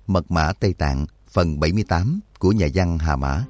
Mật mã Tây Tạng phần 78 của nhà văn Hà Mã.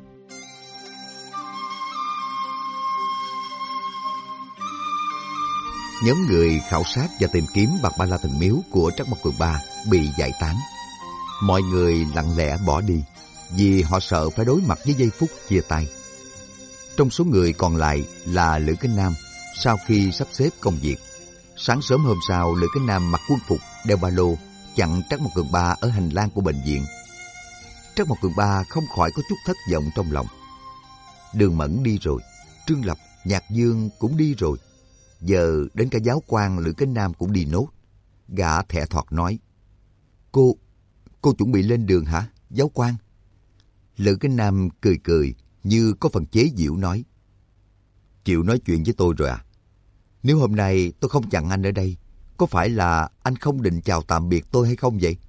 Nhóm người khảo sát và tìm kiếm Bạt Ba La Thần Miếu của Trắc Mộc Cường Ba bị giải tán. Mọi người lặng lẽ bỏ đi vì họ sợ phải đối mặt với giây phút chia tay. Trong số người còn lại là Lữ Kính Nam. Sau khi sắp xếp công việc, sáng sớm hôm sau, Lữ Kính Nam mặc quân phục, đeo ba lô, chặn Trắc Mộc Cường Ba ở hành lang của bệnh viện. Trắc Mộc Cường Ba không khỏi có chút thất vọng trong lòng. Đường Mẫn đi rồi, Trương Lập, Nhạc Dương cũng đi rồi. Giờ đến cả giáo quan Lữ Kính Nam cũng đi nốt. Gã thẹ thọt nói: Cô chuẩn bị lên đường hả, giáo quan? Lữ Kính Nam cười cười như có phần chế giễu nói: Chịu nói chuyện với tôi rồi à? Nếu hôm nay tôi không chặn anh ở đây, có phải là anh không định chào tạm biệt tôi hay không vậy?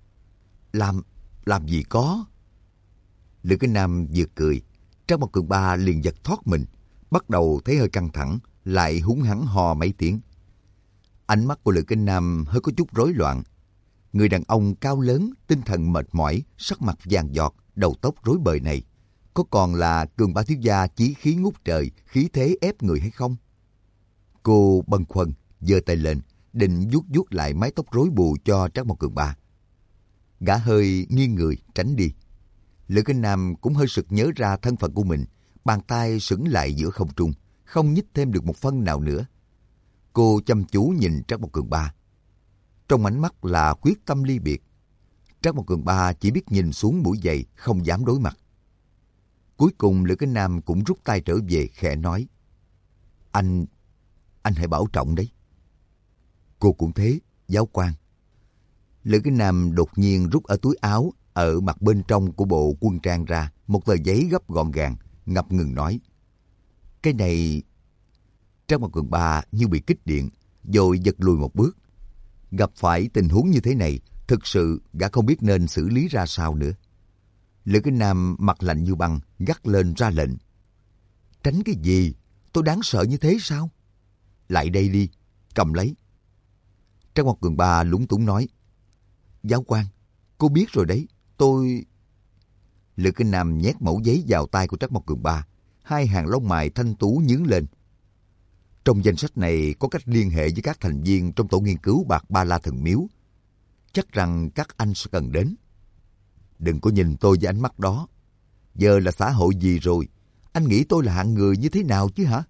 Làm gì có. Lữ Kính Nam vừa cười, Trắc Mộc Cường Ba liền giật thoát mình, bắt đầu thấy hơi căng thẳng, lại húng hắng ho mấy tiếng. Ánh mắt của Lữ Kính Nam hơi có chút rối loạn. Người đàn ông cao lớn, tinh thần mệt mỏi, sắc mặt vàng giọt, đầu tóc rối bời này, có còn là Cường Ba thiếu gia chí khí ngút trời, khí thế ép người hay không? Cô bâng khuâng giơ tay lên, định vuốt lại mái tóc rối bù cho Trắc Mộc Cường Ba. Gã hơi nghiêng người tránh đi. Lữ Kính Nam cũng hơi sực nhớ ra thân phận của mình, bàn tay sững lại giữa không trung, không nhích thêm được một phân nào nữa. Cô chăm chú nhìn Trắc Mộc Cường Ba. Trong ánh mắt là quyết tâm ly biệt. Trắc Mộc Cường Ba chỉ biết nhìn xuống mũi giày, không dám đối mặt. Cuối cùng Lữ Kính Nam cũng rút tay trở về, khẽ nói: Anh hãy bảo trọng đấy. Cô cũng thế, giáo quan. Lữ Kính Nam đột nhiên rút ở túi áo, ở mặt bên trong của bộ quân trang ra một tờ giấy gấp gọn gàng, ngập ngừng nói: Cái này... Trắc Mộc Cường Ba như bị kích điện, rồi giật lùi một bước. Gặp phải tình huống như thế này, thực sự gã không biết nên xử lý ra sao nữa. Lữ Kính Nam mặt lạnh như băng, gắt lên ra lệnh: Tránh cái gì? Tôi đáng sợ như thế sao? Lại đây đi, cầm lấy. Trắc Mộc Cường Ba lúng túng nói: Giáo quan, cô biết rồi đấy, tôi... Lữ Kính Nam nhét mẩu giấy vào tay của Trắc Mộc Cường Ba, hai hàng lông mày thanh tú nhướng lên. Trong danh sách này có cách liên hệ với các thành viên trong tổ nghiên cứu Bạt Ba La Thần Miếu. Chắc rằng các anh sẽ cần đến. Đừng có nhìn tôi với ánh mắt đó. Giờ là xã hội gì rồi? Anh nghĩ tôi là hạng người như thế nào chứ hả?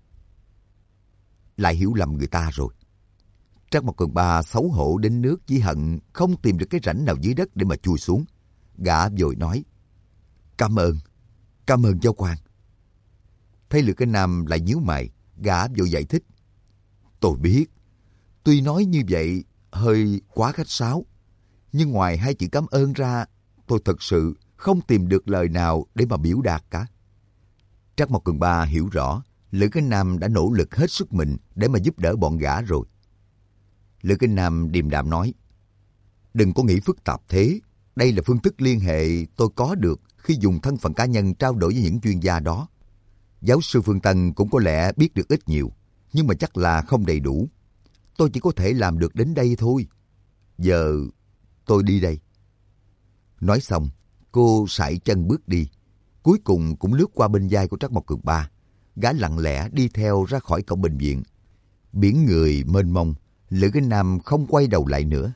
Lại hiểu lầm người ta rồi. Trắc Mộc Cường Ba xấu hổ đến nước chỉ hận không tìm được cái rãnh nào dưới đất để mà chui xuống. Gã vội nói: Cảm ơn giáo quan. Thấy Lữ Kính Nam lại nhíu mày, gã vội giải thích: Tôi biết, tuy nói như vậy hơi quá khách sáo, nhưng ngoài hai chữ cảm ơn ra, tôi thật sự không tìm được lời nào để mà biểu đạt cả. Trắc Mộc Cường Ba hiểu rõ, Lữ Kính Nam đã nỗ lực hết sức mình để mà giúp đỡ bọn gã rồi. Lữ Kính Nam điềm đạm nói: Đừng có nghĩ phức tạp thế. Đây là phương thức liên hệ tôi có được khi dùng thân phận cá nhân trao đổi với những chuyên gia đó. Giáo sư Phương Tân cũng có lẽ biết được ít nhiều, nhưng mà chắc là không đầy đủ. Tôi chỉ có thể làm được đến đây thôi. Giờ tôi đi đây. Nói xong, cô sải chân bước đi. Cuối cùng cũng lướt qua bên vai của Trắc Mộc Cường Ba. Gã lặng lẽ đi theo ra khỏi cổng bệnh viện. Biển người mênh mông, Lữ Kính Nam không quay đầu lại nữa.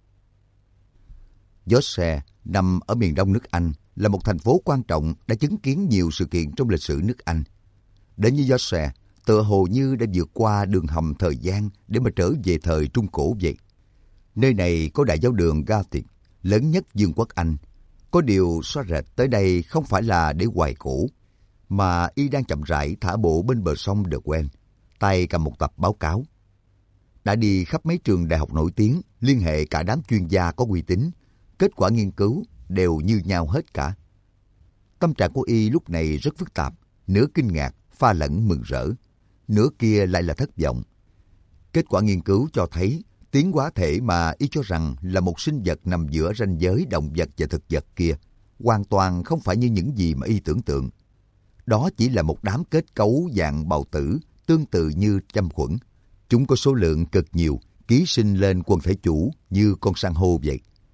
Yorkshire nằm ở miền đông nước Anh, là một thành phố quan trọng đã chứng kiến nhiều sự kiện trong lịch sử nước Anh. Đến với Yorkshire, tựa hồ như đã vượt qua đường hầm thời gian để mà trở về thời Trung Cổ vậy. Nơi này có đại giáo đường Gothic, lớn nhất Vương quốc Anh. Có điều xóa rệt tới đây không phải là để hoài cổ, mà y đang chậm rãi thả bộ bên bờ sông The Wen, tay cầm một tập báo cáo. Đã đi khắp mấy trường đại học nổi tiếng, liên hệ cả đám chuyên gia có uy tín, kết quả nghiên cứu đều như nhau hết cả. Tâm trạng của y lúc này rất phức tạp, nửa kinh ngạc, pha lẫn mừng rỡ, nửa kia lại là thất vọng. Kết quả nghiên cứu cho thấy tiến hóa thể mà y cho rằng là một sinh vật nằm giữa ranh giới động vật và thực vật kia hoàn toàn không phải như những gì mà y tưởng tượng. Đó chỉ là một đám kết cấu dạng bào tử tương tự như châm khuẩn. Chúng có số lượng cực nhiều, ký sinh lên quần thể chủ như con san hô vậy.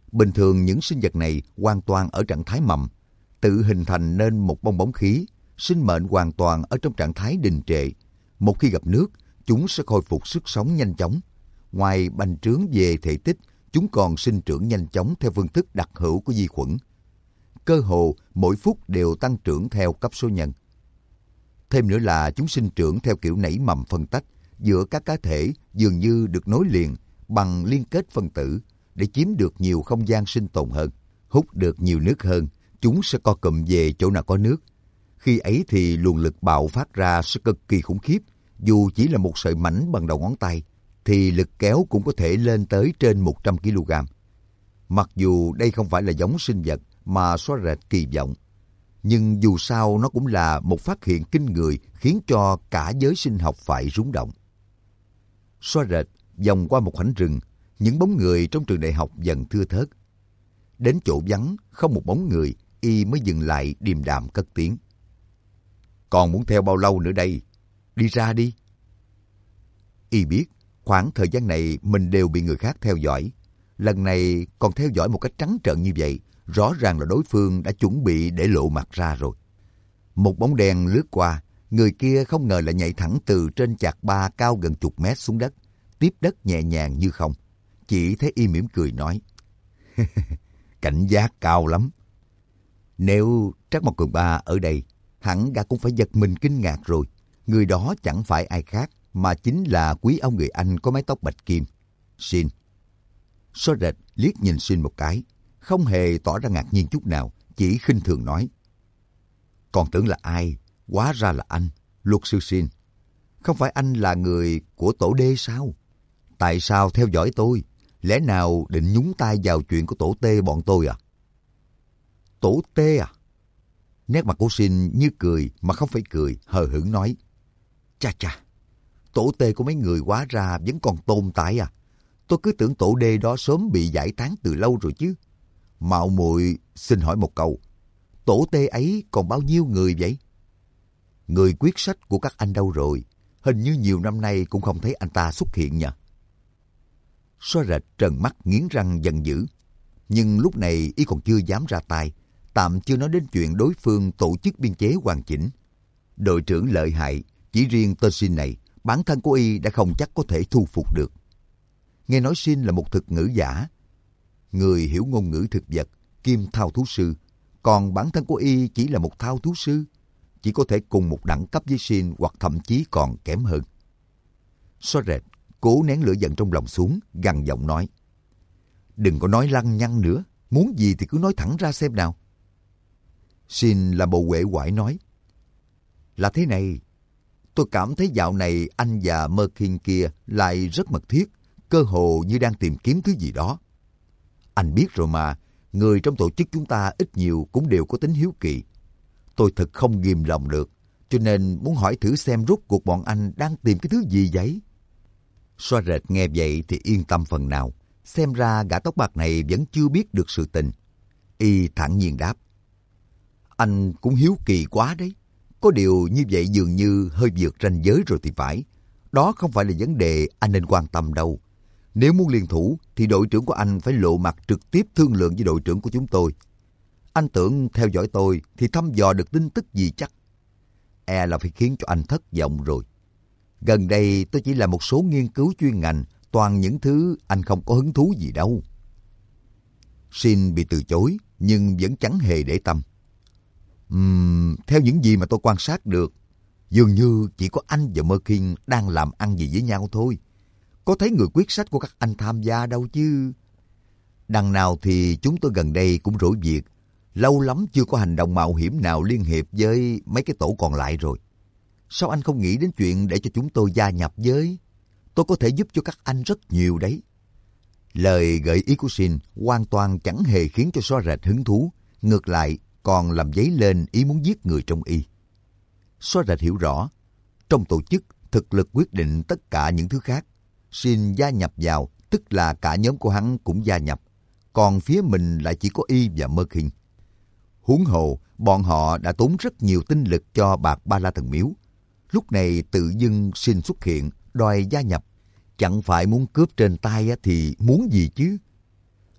Bình thường những sinh vật này hoàn toàn ở trạng thái mầm, tự hình thành nên một bong bóng khí, sinh mệnh hoàn toàn ở trong trạng thái đình trệ. Một khi gặp nước, chúng sẽ khôi phục sức sống nhanh chóng. Ngoài bành trướng về thể tích, chúng còn sinh trưởng nhanh chóng theo phương thức đặc hữu của vi khuẩn. Cơ hồ mỗi phút đều tăng trưởng theo cấp số nhân. Thêm nữa là chúng sinh trưởng theo kiểu nảy mầm phân tách, giữa các cá thể dường như được nối liền bằng liên kết phân tử để chiếm được nhiều không gian sinh tồn hơn. Hút được nhiều nước hơn, chúng sẽ co cụm về chỗ nào có nước. Khi ấy thì luồng lực bạo phát ra sẽ cực kỳ khủng khiếp. Dù chỉ là một sợi mảnh bằng đầu ngón tay, thì lực kéo cũng có thể lên tới trên 100 kg. Mặc dù đây không phải là giống sinh vật mà xóa rệt kỳ vọng, nhưng dù sao nó cũng là một phát hiện kinh người khiến cho cả giới sinh học phải rúng động. Xóa rệt vòng qua một khoảnh rừng, những bóng người trong trường đại học dần thưa thớt. Đến chỗ vắng, không một bóng người, y mới dừng lại điềm đạm cất tiếng. Còn muốn theo bao lâu nữa đây? Đi ra đi. Y biết, khoảng thời gian này mình đều bị người khác theo dõi. Lần này còn theo dõi một cách trắng trợn như vậy, rõ ràng là đối phương đã chuẩn bị để lộ mặt ra rồi. Một bóng đen lướt qua, người kia không ngờ lại nhảy thẳng từ trên chạc ba cao gần chục mét xuống đất, tiếp đất nhẹ nhàng như không. Chỉ thấy y mỉm cười nói, cảnh giác cao lắm. Nếu Trác Mộc Cường Ba ở đây, hẳn gã cũng phải giật mình kinh ngạc rồi. Người đó chẳng phải ai khác, mà chính là quý ông người Anh có mái tóc bạch kim, Shin. Xóa rệt liếc nhìn Shin một cái, không hề tỏ ra ngạc nhiên chút nào, chỉ khinh thường nói. Còn tưởng là ai, hóa ra là anh, luật sư Shin. Không phải anh là người của tổ D sao? Tại sao theo dõi tôi? Lẽ nào định nhúng tay vào chuyện của tổ T bọn tôi à? Tổ T à? Nét mặt của Shin như cười mà không phải cười, hờ hững nói. Chà chà, tổ T của mấy người hóa ra vẫn còn tồn tại à? Tôi cứ tưởng tổ D đó sớm bị giải tán từ lâu rồi chứ. Mạo muội xin hỏi một câu, tổ T ấy còn bao nhiêu người vậy? Người quyết sách của các anh đâu rồi? Hình như nhiều năm nay cũng không thấy anh ta xuất hiện nhỉ? Xóa rệt trợn mắt nghiến răng giận dữ. Nhưng lúc này y còn chưa dám ra tay, tạm chưa nói đến chuyện đối phương tổ chức biên chế hoàn chỉnh. Đội trưởng lợi hại, chỉ riêng tên Shin này, bản thân của y đã không chắc có thể thu phục được. Nghe nói Shin là một thực ngữ giả, người hiểu ngôn ngữ thực vật, kiêm thao thú sư, còn bản thân của y chỉ là một thao thú sư, chỉ có thể cùng một đẳng cấp với Shin hoặc thậm chí còn kém hơn. Xóa rệt cố nén lửa giận trong lòng xuống, gằn giọng nói. Đừng có nói lăng nhăng nữa, muốn gì thì cứ nói thẳng ra xem nào. Shin làm bộ uể oải nói. Là thế này, tôi cảm thấy dạo này anh và Merkin kia lại rất mật thiết, cơ hồ như đang tìm kiếm thứ gì đó. Anh biết rồi mà, người trong tổ chức chúng ta ít nhiều cũng đều có tính hiếu kỳ. Tôi thật không ghìm lòng được, cho nên muốn hỏi thử xem rốt cuộc bọn anh đang tìm cái thứ gì vậy? Xóa rệt nghe vậy thì yên tâm phần nào, xem ra gã tóc bạc này vẫn chưa biết được sự tình. Y thản nhiên đáp. Anh cũng hiếu kỳ quá đấy. Có điều như vậy dường như hơi vượt ranh giới rồi thì phải. Đó không phải là vấn đề anh nên quan tâm đâu. Nếu muốn liên thủ thì đội trưởng của anh phải lộ mặt trực tiếp thương lượng với đội trưởng của chúng tôi. Anh tưởng theo dõi tôi thì thăm dò được tin tức gì chắc. E là phải khiến cho anh thất vọng rồi. Gần đây tôi chỉ làm một số nghiên cứu chuyên ngành, toàn những thứ anh không có hứng thú gì đâu. Shin bị từ chối nhưng vẫn chẳng hề để tâm. Theo những gì mà tôi quan sát được, dường như chỉ có anh và Merkin đang làm ăn gì với nhau thôi. Có thấy người quyết sách của các anh tham gia đâu chứ. Đằng nào thì chúng tôi gần đây cũng rỗi việc. Lâu lắm chưa có hành động mạo hiểm nào liên hiệp với mấy cái tổ còn lại rồi. Sao anh không nghĩ đến chuyện để cho chúng tôi gia nhập với? Tôi có thể giúp cho các anh rất nhiều đấy. Lời gợi ý của Shin hoàn toàn chẳng hề khiến cho Xóa rệt hứng thú. Ngược lại, còn làm dấy lên ý muốn giết người trong y. Xóa rệt hiểu rõ, trong tổ chức, thực lực quyết định tất cả những thứ khác. Shin gia nhập vào, tức là cả nhóm của hắn cũng gia nhập. Còn phía mình lại chỉ có y và Merkin. Huống hồ, bọn họ đã tốn rất nhiều tinh lực cho bạc Ba La Thần Miếu. Lúc này tự dưng Shin xuất hiện, đòi gia nhập. Chẳng phải muốn cướp trên tay thì muốn gì chứ?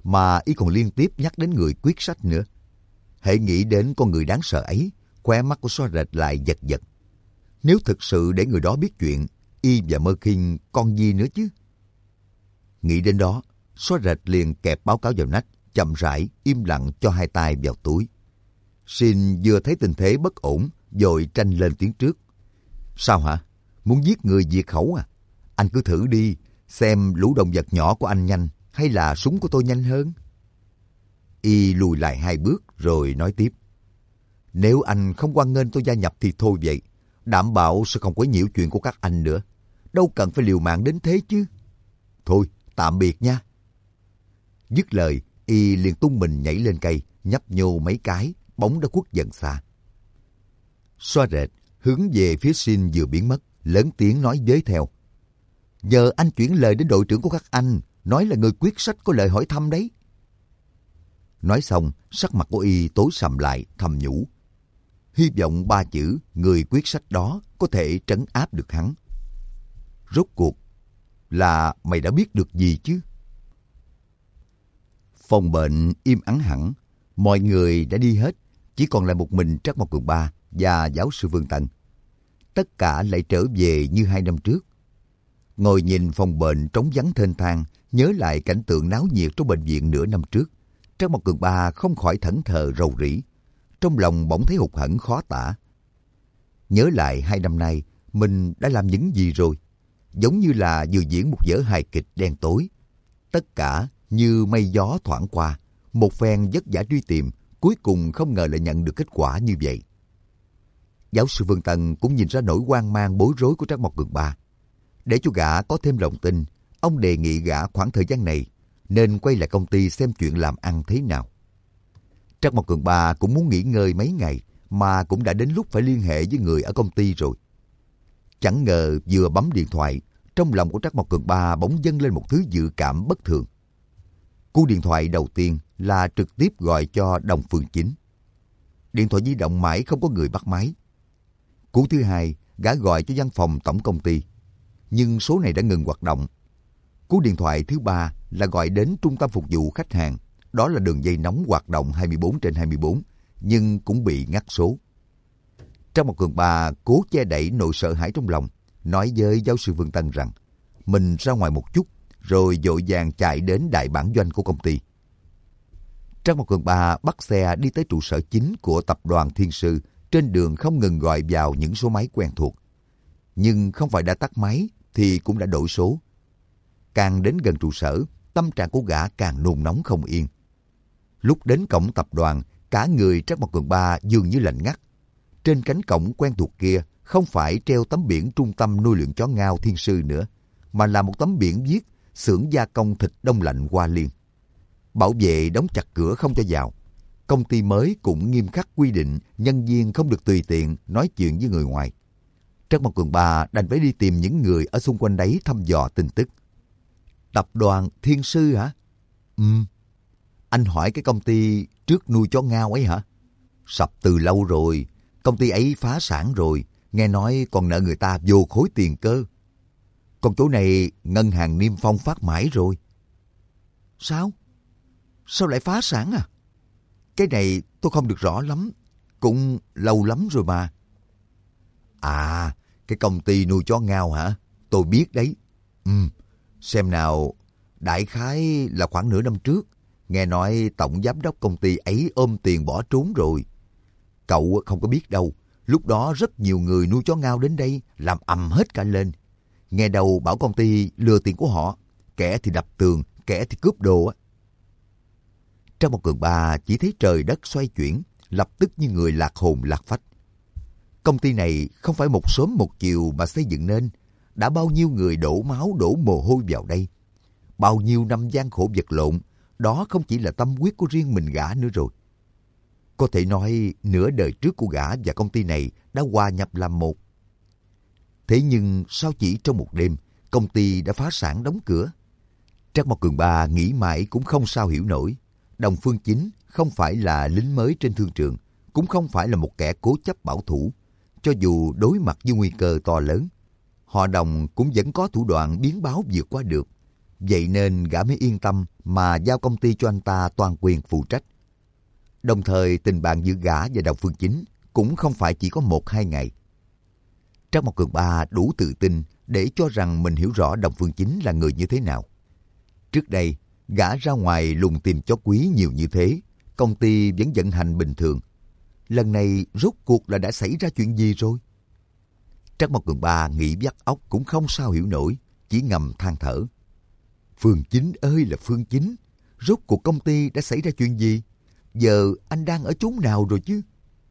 mà y còn liên tiếp nhắc đến người quyết sách nữa. Hễ nghĩ đến con người đáng sợ ấy, khóe mắt của xóa rệt lại giật giật. Nếu thực sự để người đó biết chuyện, y và Mơ Kinh còn gì nữa chứ? Nghĩ đến đó, xóa rệt liền kẹp báo cáo vào nách, chậm rãi, im lặng cho hai tay vào túi. Xin vừa thấy tình thế bất ổn, vội tranh lên tiếng trước. Sao hả? Muốn giết người diệt khẩu à? Anh cứ thử đi, xem lũ động vật nhỏ của anh nhanh hay là súng của tôi nhanh hơn. Y lùi lại 2 bước rồi nói tiếp. Nếu anh không hoan nghênh tôi gia nhập thì thôi vậy. Đảm bảo sẽ không quấy nhiễu chuyện của các anh nữa. Đâu cần phải liều mạng đến thế chứ. Thôi, tạm biệt nha. Dứt lời, y liền tung mình nhảy lên cây, nhấp nhô mấy cái, bóng đã khuất dần xa. Xoa rệt, hướng về phía Xin vừa biến mất, lớn tiếng nói với theo. Giờ anh chuyển lời đến đội trưởng của các anh, nói là người quyết sách có lời hỏi thăm đấy. Nói xong, sắc mặt của y tối sầm lại, thầm nhủ. Hy vọng 3 chữ người quyết sách đó có thể trấn áp được hắn. Rốt cuộc là mày đã biết được gì chứ? Phòng bệnh im ắng hẳn, mọi người đã đi hết, chỉ còn lại một mình Trác Mộc Cường Ba và giáo sư Vương Tân. Tất cả lại trở về như 2 năm trước. Ngồi nhìn phòng bệnh trống vắng thênh thang, nhớ lại cảnh tượng náo nhiệt trong bệnh viện nửa năm trước, Trác Mộc Cường Ba không khỏi thẫn thờ rầu rĩ. Trong lòng bỗng thấy hụt hẫng khó tả. Nhớ lại 2 năm nay, mình đã làm những gì rồi? Giống như là vừa diễn một vở hài kịch đen tối. Tất cả như mây gió thoảng qua, một phen vất vả truy tìm, cuối cùng không ngờ lại nhận được kết quả như vậy. Giáo sư Vương Tân cũng nhìn ra nỗi hoang mang bối rối của Trác Mộc Cường Ba. Để cho gã có thêm lòng tin, ông đề nghị gã khoảng thời gian này nên quay lại công ty xem chuyện làm ăn thế nào. Trác Mộc Cường Ba cũng muốn nghỉ ngơi mấy ngày, mà cũng đã đến lúc phải liên hệ với người ở công ty rồi. Chẳng ngờ vừa bấm điện thoại, trong lòng của Trác Mộc Cường Ba bỗng dâng lên một thứ dự cảm bất thường. Cú điện thoại đầu tiên là trực tiếp gọi cho Đồng Phương Chính. Điện thoại di động mãi không có người bắt máy. Cú thứ hai, gã gọi cho văn phòng tổng công ty, nhưng số này đã ngừng hoạt động. Cú điện thoại thứ ba là gọi đến trung tâm phục vụ khách hàng. Đó là đường dây nóng hoạt động 24/24, nhưng cũng bị ngắt số. Trác Mộc Cường Ba cố che đậy nỗi sợ hãi trong lòng, nói với giáo sư Vương Tân rằng mình ra ngoài một chút, rồi vội vàng chạy đến đại bản doanh của công ty. Trác Mộc Cường Ba bắt xe đi tới trụ sở chính của tập đoàn Thiên Sư, trên đường không ngừng gọi vào những số máy quen thuộc. Nhưng không phải đã tắt máy thì cũng đã đổi số. Càng đến gần trụ sở, tâm trạng của gã càng nôn nóng không yên. Lúc đến cổng tập đoàn, cả người Trác Mộc Cường Ba dường như lạnh ngắt. Trên cánh cổng quen thuộc kia không phải treo tấm biển trung tâm nuôi luyện chó ngao Thiên Sư nữa, mà là một tấm biển viết xưởng gia công thịt đông lạnh Hoa Liên. Bảo vệ đóng chặt cửa không cho vào. Công ty mới cũng nghiêm khắc quy định nhân viên không được tùy tiện nói chuyện với người ngoài. Trác Mộc Cường Ba đành phải đi tìm những người ở xung quanh đấy thăm dò tin tức. Tập đoàn Thiên Sư hả? Anh hỏi cái công ty trước nuôi chó ngao ấy hả? Sập từ lâu rồi, công ty ấy phá sản rồi, nghe nói còn nợ người ta vô khối tiền cơ. Còn chỗ này ngân hàng Niêm Phong phát mãi rồi. Sao? Sao lại phá sản à? Cái này tôi không được rõ lắm, cũng lâu lắm rồi mà. À, cái công ty nuôi chó ngao hả? Tôi biết đấy. Xem nào, đại khái là khoảng nửa năm trước, nghe nói tổng giám đốc công ty ấy ôm tiền bỏ trốn rồi. Cậu không có biết đâu, lúc đó rất nhiều người nuôi chó ngao đến đây làm ầm hết cả lên. Nghe đầu bảo công ty lừa tiền của họ, kẻ thì đập tường, kẻ thì cướp đồ á. Trác Mộc Cường Ba chỉ thấy trời đất xoay chuyển, lập tức như người lạc hồn lạc phách. Công ty này không phải một sớm một chiều mà xây dựng nên, đã bao nhiêu người đổ máu đổ mồ hôi vào đây. Bao nhiêu năm gian khổ vật lộn, đó không chỉ là tâm huyết của riêng mình gã nữa rồi. Có thể nói nửa đời trước của gã và công ty này đã hòa nhập làm một. Thế nhưng sao chỉ trong một đêm, công ty đã phá sản đóng cửa? Trác Mộc Cường Ba nghĩ mãi cũng không sao hiểu nổi. Đồng Phương Chính không phải là lính mới trên thương trường, cũng không phải là một kẻ cố chấp bảo thủ. Cho dù đối mặt với nguy cơ to lớn, họ Đồng cũng vẫn có thủ đoạn biến báo vượt qua được. vậy nên gã mới yên tâm mà giao công ty cho anh ta toàn quyền phụ trách. Đồng thời tình bạn giữa gã và Đồng Phương Chính cũng không phải chỉ có 1-2 ngày. Trác Mộc Cường Ba đủ tự tin để cho rằng mình hiểu rõ Đồng Phương Chính là người như thế nào. Trước đây, gã ra ngoài lùng tìm chó quý nhiều như thế, công ty vẫn vận hành bình thường. Lần này rốt cuộc là đã xảy ra chuyện gì rồi? Trác Mộc Cường Ba nghĩ vắt óc cũng không sao hiểu nổi, chỉ ngầm than thở. Phương Chính ơi là Phương Chính, rốt cuộc công ty đã xảy ra chuyện gì? Giờ anh đang ở chốn nào rồi chứ?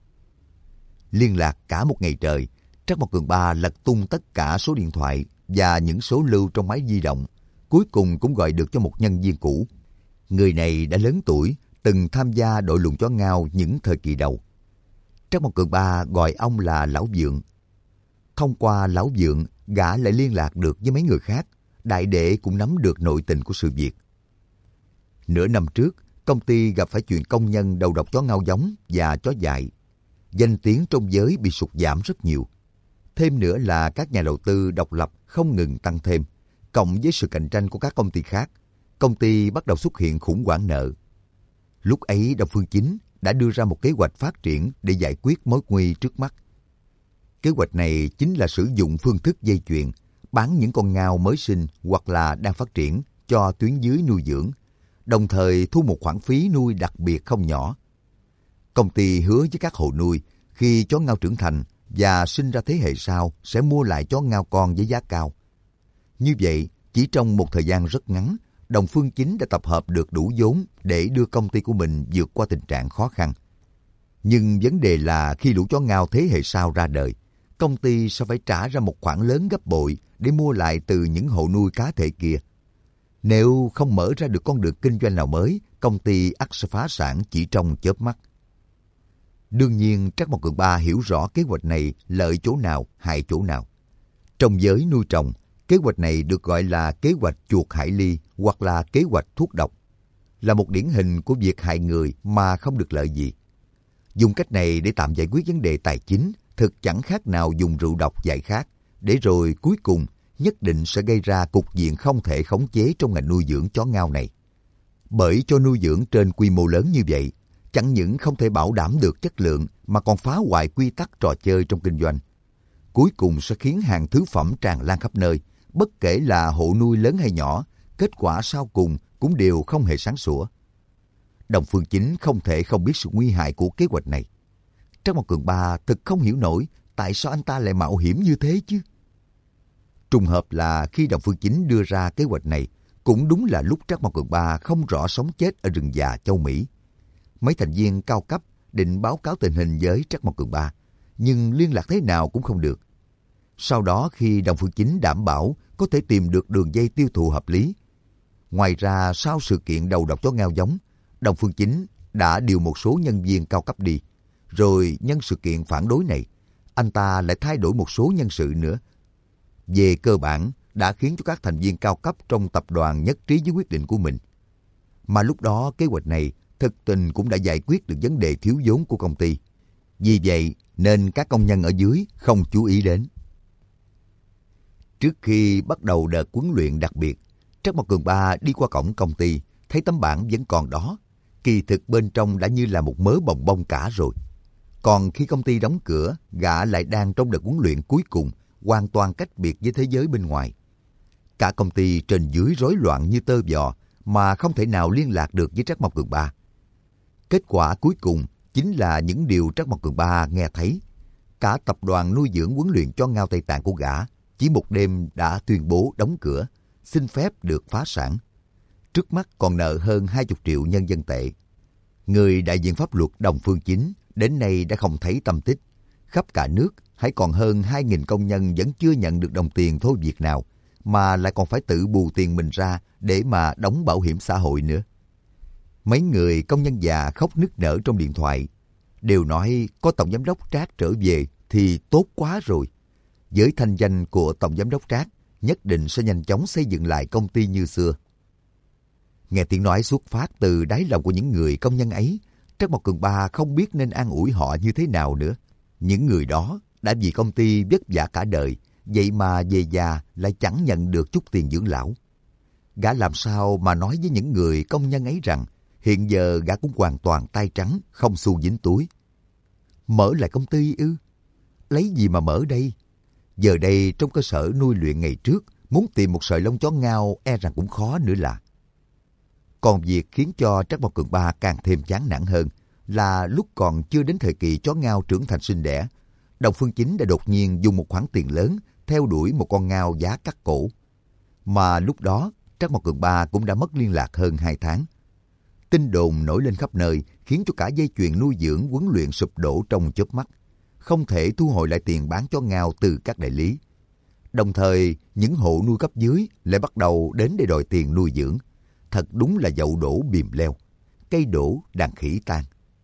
Liên lạc cả một ngày trời, Trác Mộc Cường Ba lật tung tất cả số điện thoại và những số lưu trong máy di động, cuối cùng cũng gọi được cho một nhân viên cũ. Người này đã lớn tuổi, từng tham gia đội luồn chó ngao những thời kỳ đầu. Trác Mộc Cường Ba gọi ông là Lão Vượng. Thông qua Lão Vượng, gã lại liên lạc được với mấy người khác. Đại đệ cũng nắm được nội tình của sự việc. Nửa năm trước, công ty gặp phải chuyện công nhân đầu độc chó ngao giống và chó dại. Danh tiếng trong giới bị sụt giảm rất nhiều. Thêm nữa là các nhà đầu tư độc lập không ngừng tăng thêm, cộng với sự cạnh tranh của các công ty khác, công ty bắt đầu xuất hiện khủng hoảng nợ. Lúc ấy Đồng Phương Chính đã đưa ra một kế hoạch phát triển để giải quyết mối nguy trước mắt. Kế hoạch này chính là sử dụng phương thức dây chuyền, bán những con ngao mới sinh hoặc là đang phát triển cho tuyến dưới nuôi dưỡng, đồng thời thu một khoản phí nuôi đặc biệt không nhỏ. Công ty hứa với các hộ nuôi khi chó ngao trưởng thành và sinh ra thế hệ sau sẽ mua lại chó ngao con với giá cao. Như vậy, chỉ trong một thời gian rất ngắn, Đồng Phương Chính đã tập hợp được đủ vốn để đưa công ty của mình vượt qua tình trạng khó khăn. Nhưng vấn đề là khi lũ chó ngao thế hệ sau ra đời, công ty sẽ phải trả ra một khoản lớn gấp bội để mua lại từ những hộ nuôi cá thể kia. Nếu không mở ra được con đường kinh doanh nào mới, công ty ắt sẽ phá sản chỉ trong chớp mắt. Đương nhiên, Trác Mộc Cường Ba hiểu rõ kế hoạch này lợi chỗ nào, hại chỗ nào. Trong giới nuôi trồng, kế hoạch này được gọi là kế hoạch chuột hải ly hoặc là kế hoạch thuốc độc, là một điển hình của việc hại người mà không được lợi gì. Dùng cách này để tạm giải quyết vấn đề tài chính, thực chẳng khác nào dùng rượu độc giải khát, để rồi cuối cùng nhất định sẽ gây ra cục diện không thể khống chế trong ngành nuôi dưỡng chó ngao này. Bởi cho nuôi dưỡng trên quy mô lớn như vậy, chẳng những không thể bảo đảm được chất lượng mà còn phá hoại quy tắc trò chơi trong kinh doanh. Cuối cùng sẽ khiến hàng thứ phẩm tràn lan khắp nơi, bất kể là hộ nuôi lớn hay nhỏ, kết quả sau cùng cũng đều không hề sáng sủa. Đồng Phương Chính không thể không biết sự nguy hại của kế hoạch này. Trác Mộc Cường Ba thực không hiểu nổi tại sao anh ta lại mạo hiểm như thế chứ. Trùng hợp là khi Đồng Phương Chính đưa ra kế hoạch này, cũng đúng là lúc Trác Mộc Cường Ba không rõ sống chết ở rừng già châu Mỹ. Mấy thành viên cao cấp định báo cáo tình hình với Trác Mộc Cường Ba, nhưng liên lạc thế nào cũng không được. Sau đó khi Đồng Phương Chính đảm bảo có thể tìm được đường dây tiêu thụ hợp lý. Ngoài ra sau sự kiện đầu độc chó ngao giống, Đồng Phương Chính đã điều một số nhân viên cao cấp đi. Rồi nhân sự kiện phản đối này, anh ta lại thay đổi một số nhân sự nữa. Về cơ bản, đã khiến cho các thành viên cao cấp trong tập đoàn nhất trí với quyết định của mình. Mà lúc đó kế hoạch này thực tình cũng đã giải quyết được vấn đề thiếu vốn của công ty. Vì vậy nên các công nhân ở dưới không chú ý đến. Trước khi bắt đầu đợt huấn luyện đặc biệt, Trác Mộc Cường Ba đi qua cổng công ty, thấy tấm bảng vẫn còn đó. Kỳ thực bên trong đã như là một mớ bồng bông cả rồi. Còn khi công ty đóng cửa, gã lại đang trong đợt huấn luyện cuối cùng, hoàn toàn cách biệt với thế giới bên ngoài. Cả công ty trên dưới rối loạn như tơ vò, mà không thể nào liên lạc được với Trác Mộc Cường Ba. Kết quả cuối cùng chính là những điều Trác Mộc Cường Ba nghe thấy. Cả tập đoàn nuôi dưỡng huấn luyện cho ngao Tây Tạng của gã chỉ một đêm đã tuyên bố đóng cửa, xin phép được phá sản. Trước mắt còn nợ hơn 20 triệu nhân dân tệ. Người đại diện pháp luật Đồng Phương Chính đến nay đã không thấy tăm tích. Khắp cả nước, hãy còn hơn 2.000 công nhân vẫn chưa nhận được đồng tiền thôi việc nào, mà lại còn phải tự bù tiền mình ra để mà đóng bảo hiểm xã hội nữa. Mấy người công nhân già khóc nức nở trong điện thoại, đều nói có Tổng Giám đốc Trác trở về thì tốt quá rồi. Với thanh danh của Tổng Giám đốc Trác, nhất định sẽ nhanh chóng xây dựng lại công ty như xưa. Nghe tiếng nói xuất phát từ đáy lòng của những người công nhân ấy, Trác Mộc Cường Ba không biết nên an ủi họ như thế nào nữa. Những người đó đã vì công ty vất vả cả đời, vậy mà về già lại chẳng nhận được chút tiền dưỡng lão. Gã làm sao mà nói với những người công nhân ấy rằng hiện giờ gã cũng hoàn toàn tay trắng, không xu dính túi. Mở lại công ty ư? Lấy gì mà mở đây? Giờ đây trong cơ sở nuôi luyện ngày trước, muốn tìm một sợi lông chó ngao e rằng cũng khó nữa là. Còn việc khiến cho Trác Mộc Cường Ba càng thêm chán nản hơn là lúc còn chưa đến thời kỳ chó ngao trưởng thành sinh đẻ, Đồng Phương Chính đã đột nhiên dùng một khoản tiền lớn theo đuổi một con ngao giá cắt cổ. Mà lúc đó, Trác Mộc Cường Ba cũng đã mất liên lạc hơn 2 tháng. Tin đồn nổi lên khắp nơi khiến cho cả dây chuyền nuôi dưỡng huấn luyện sụp đổ trong chớp mắt, không thể thu hồi lại tiền bán chó ngao từ các đại lý. Đồng thời, những hộ nuôi cấp dưới lại bắt đầu đến để đòi tiền nuôi dưỡng. Thật đúng là dậu đổ bìm leo, cây đổ đàn khỉ tan.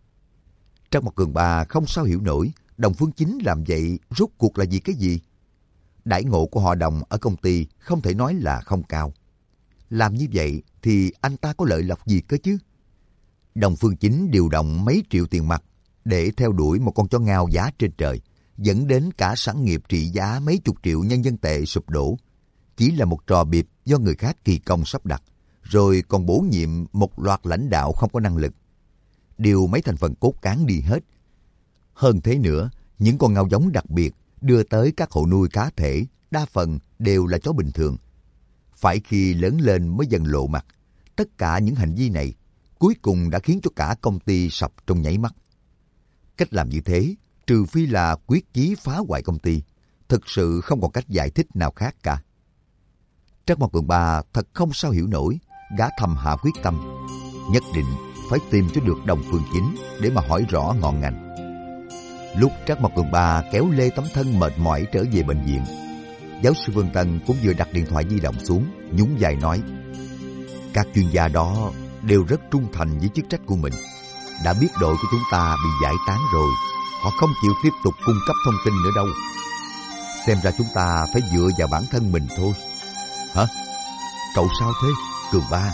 Trác Mộc Cường Ba không sao hiểu nổi Đồng Phương Chính làm vậy rốt cuộc là vì cái gì? Đãi ngộ của họ Đồng ở công ty không thể nói là không cao. Làm như vậy thì anh ta có lợi lộc gì cơ chứ? Đồng Phương Chính điều động mấy triệu tiền mặt để theo đuổi một con chó ngao giá trên trời, dẫn đến cả sản nghiệp trị giá mấy chục triệu nhân dân tệ sụp đổ. Chỉ là một trò bịp do người khác kỳ công sắp đặt, rồi còn bổ nhiệm một loạt lãnh đạo không có năng lực. Điều mấy thành phần cốt cán đi hết. Hơn thế nữa, những con ngao giống đặc biệt đưa tới các hộ nuôi cá thể, đa phần đều là chó bình thường. Phải khi lớn lên mới dần lộ mặt. Tất cả những hành vi này cuối cùng đã khiến cho cả công ty sập trong nháy mắt. Cách làm như thế, trừ phi là quyết chí phá hoại công ty, thực sự không còn cách giải thích nào khác cả. Trác Mộc Cường Ba thật không sao hiểu nổi, gã thầm hạ quyết tâm, nhất định phải tìm cho được Đồng Phương Chính để mà hỏi rõ ngọn ngành. Lúc Trác Mộc Cường Ba kéo lê tấm thân mệt mỏi trở về bệnh viện, giáo sư Vương Tân cũng vừa đặt điện thoại di động xuống, nhún vai nói: các chuyên gia đó đều rất trung thành với chức trách của mình. Đã biết đội của chúng ta bị giải tán rồi, họ không chịu tiếp tục cung cấp thông tin nữa đâu. Xem ra chúng ta phải dựa vào bản thân mình thôi. Hả? Cậu sao thế, Cường Ba?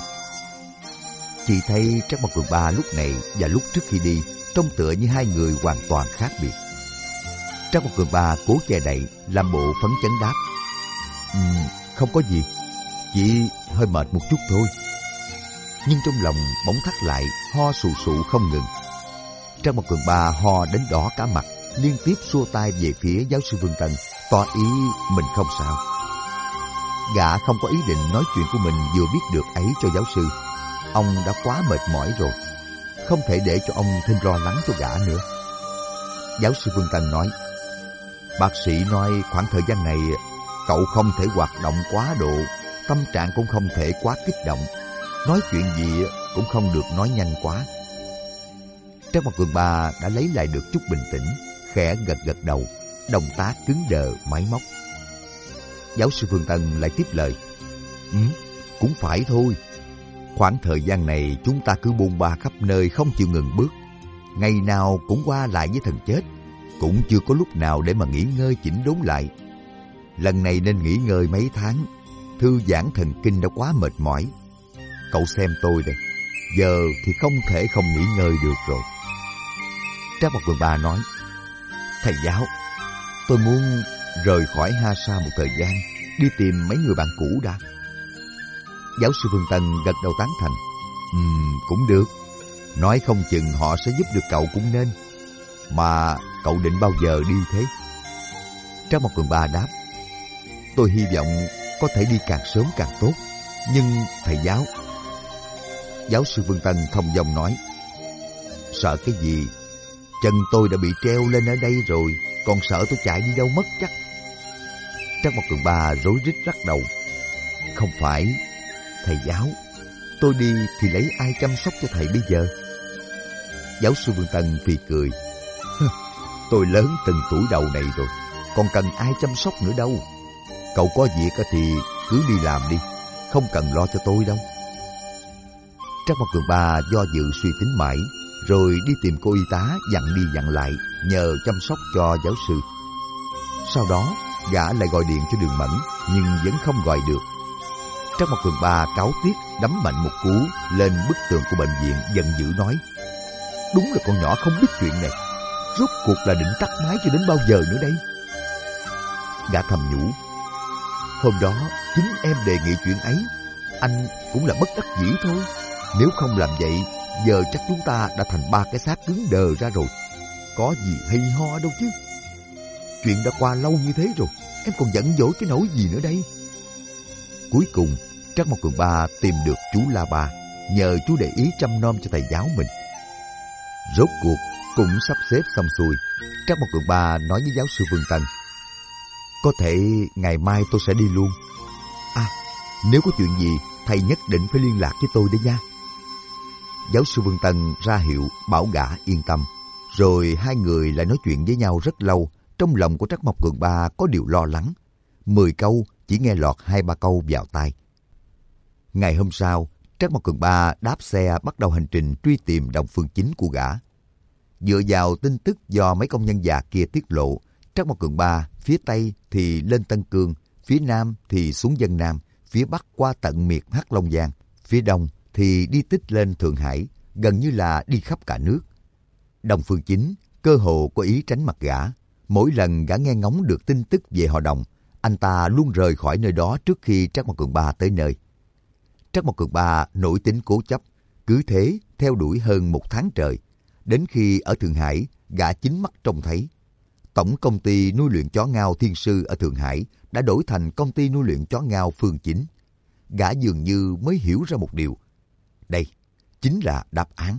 Chị thấy Trác Mộc Cường Ba lúc này và lúc trước khi đi trông tựa như hai người hoàn toàn khác biệt. Trác Mộc Cường Ba cố che đậy, làm bộ phấn chấn đáp: không có gì, chỉ hơi mệt một chút thôi. Nhưng trong lòng bỗng thắt lại, ho sù sụ không ngừng. Trác Mộc Cường Ba ho đến đỏ cả mặt, liên tiếp xua tay về phía giáo sư Vương Tân, tỏ ý mình không sao. Gã không có ý định nói chuyện của mình vừa biết được ấy cho giáo sư. Ông đã quá mệt mỏi rồi, không thể để cho ông thêm lo lắng cho gã nữa. Giáo sư Vương Tân nói: bác sĩ nói khoảng thời gian này cậu không thể hoạt động quá độ, tâm trạng cũng không thể quá kích động, nói chuyện gì cũng không được nói nhanh quá. Trác Mộc Cường Ba đã lấy lại được chút bình tĩnh, khẽ gật gật đầu, động tác cứng đờ máy móc. Giáo sư Phương Tân lại tiếp lời: cũng phải thôi. Khoảng thời gian này chúng ta cứ bôn ba khắp nơi không chịu ngừng bước, ngày nào cũng qua lại với thần chết, cũng chưa có lúc nào để mà nghỉ ngơi chỉnh đốn lại. Lần này nên nghỉ ngơi mấy tháng, thư giãn thần kinh đã quá mệt mỏi. Cậu xem tôi đây, giờ thì không thể không nghỉ ngơi được rồi. Trác Mộc Cường Ba nói: thầy giáo, tôi muốn rời khỏi Ha Sa một thời gian, đi tìm mấy người bạn cũ đã. Giáo sư Phương Tân gật đầu tán thành: cũng được, nói không chừng họ sẽ giúp được cậu cũng nên. Mà cậu định bao giờ đi thế? Trác Mộc Cường Ba đáp: tôi hy vọng có thể đi càng sớm càng tốt. Nhưng thầy giáo... Giáo sư Vương Tân thông dong nói: sợ cái gì? Chân tôi đã bị treo lên ở đây rồi, còn sợ tôi chạy đi đâu mất chắc. Trác Mộc Cường Ba rối rít lắc đầu: không phải, thầy giáo, tôi đi thì lấy ai chăm sóc cho thầy bây giờ? Giáo sư Vương Tân phì cười: tôi lớn từng tuổi đầu này rồi, còn cần ai chăm sóc nữa đâu. Cậu có việc thì cứ đi làm đi, không cần lo cho tôi đâu. Trác Mộc Cường Ba do dự suy tính mãi, rồi đi tìm cô y tá dặn đi dặn lại, nhờ chăm sóc cho giáo sư. Sau đó, gã lại gọi điện cho Đường Mẫn, nhưng vẫn không gọi được. Trác Mộc Cường Ba cáu tiết đấm mạnh một cú lên bức tường của bệnh viện, giận dữ nói: đúng là con nhỏ không biết chuyện này, rốt cuộc là định tắt máy cho đến bao giờ nữa đây? Gã thầm nhủ: hôm đó chính em đề nghị chuyện ấy, anh cũng là bất đắc dĩ thôi. Nếu không làm vậy, giờ chắc chúng ta đã thành ba cái xác cứng đờ ra rồi. Có gì hay ho đâu chứ. Chuyện đã qua lâu như thế rồi, em còn giận dỗi cái nỗi gì nữa đây? Cuối cùng, Trắc Mộc Cường Ba tìm được chú La Ba, nhờ chú để ý chăm nom cho thầy giáo mình. Rốt cuộc cũng sắp xếp xong xuôi, Trắc Mộc Cường Ba nói với giáo sư Vương Tân: có thể ngày mai tôi sẽ đi luôn. À, nếu có chuyện gì, thầy nhất định phải liên lạc với tôi đấy nha. Giáo sư Vương Tân ra hiệu bảo gã yên tâm, rồi hai người lại nói chuyện với nhau rất lâu. Trong lòng của Trắc Mộc Cường Ba có điều lo lắng. 10 câu chỉ nghe lọt 2-3 câu vào tai. Ngày hôm sau, Trắc Mộc Cường Ba đáp xe bắt đầu hành trình truy tìm Đồng Phương Chính của gã. Dựa vào tin tức do mấy công nhân già kia tiết lộ, Trắc Mộc Cường Ba phía Tây thì lên Tân Cương, phía Nam thì xuống Vân Nam, phía Bắc qua tận miệt Hắc Long Giang, phía Đông thì đi tích lên Thượng Hải, gần như là đi khắp cả nước. Đồng Phương Chính cơ hồ có ý tránh mặt gã. Mỗi lần gã nghe ngóng được tin tức về họ Đồng, anh ta luôn rời khỏi nơi đó trước khi Trắc Mộc Cường Ba tới nơi. Trắc Mộc Cường Ba nổi tính cố chấp, cứ thế theo đuổi hơn 1 tháng trời. Đến khi ở Thượng Hải, gã chính mắt trông thấy tổng công ty nuôi luyện chó ngao Thiên Sư ở Thượng Hải đã đổi thành công ty nuôi luyện chó ngao Phương Chính. Gã dường như mới hiểu ra một điều. Đây chính là đáp án.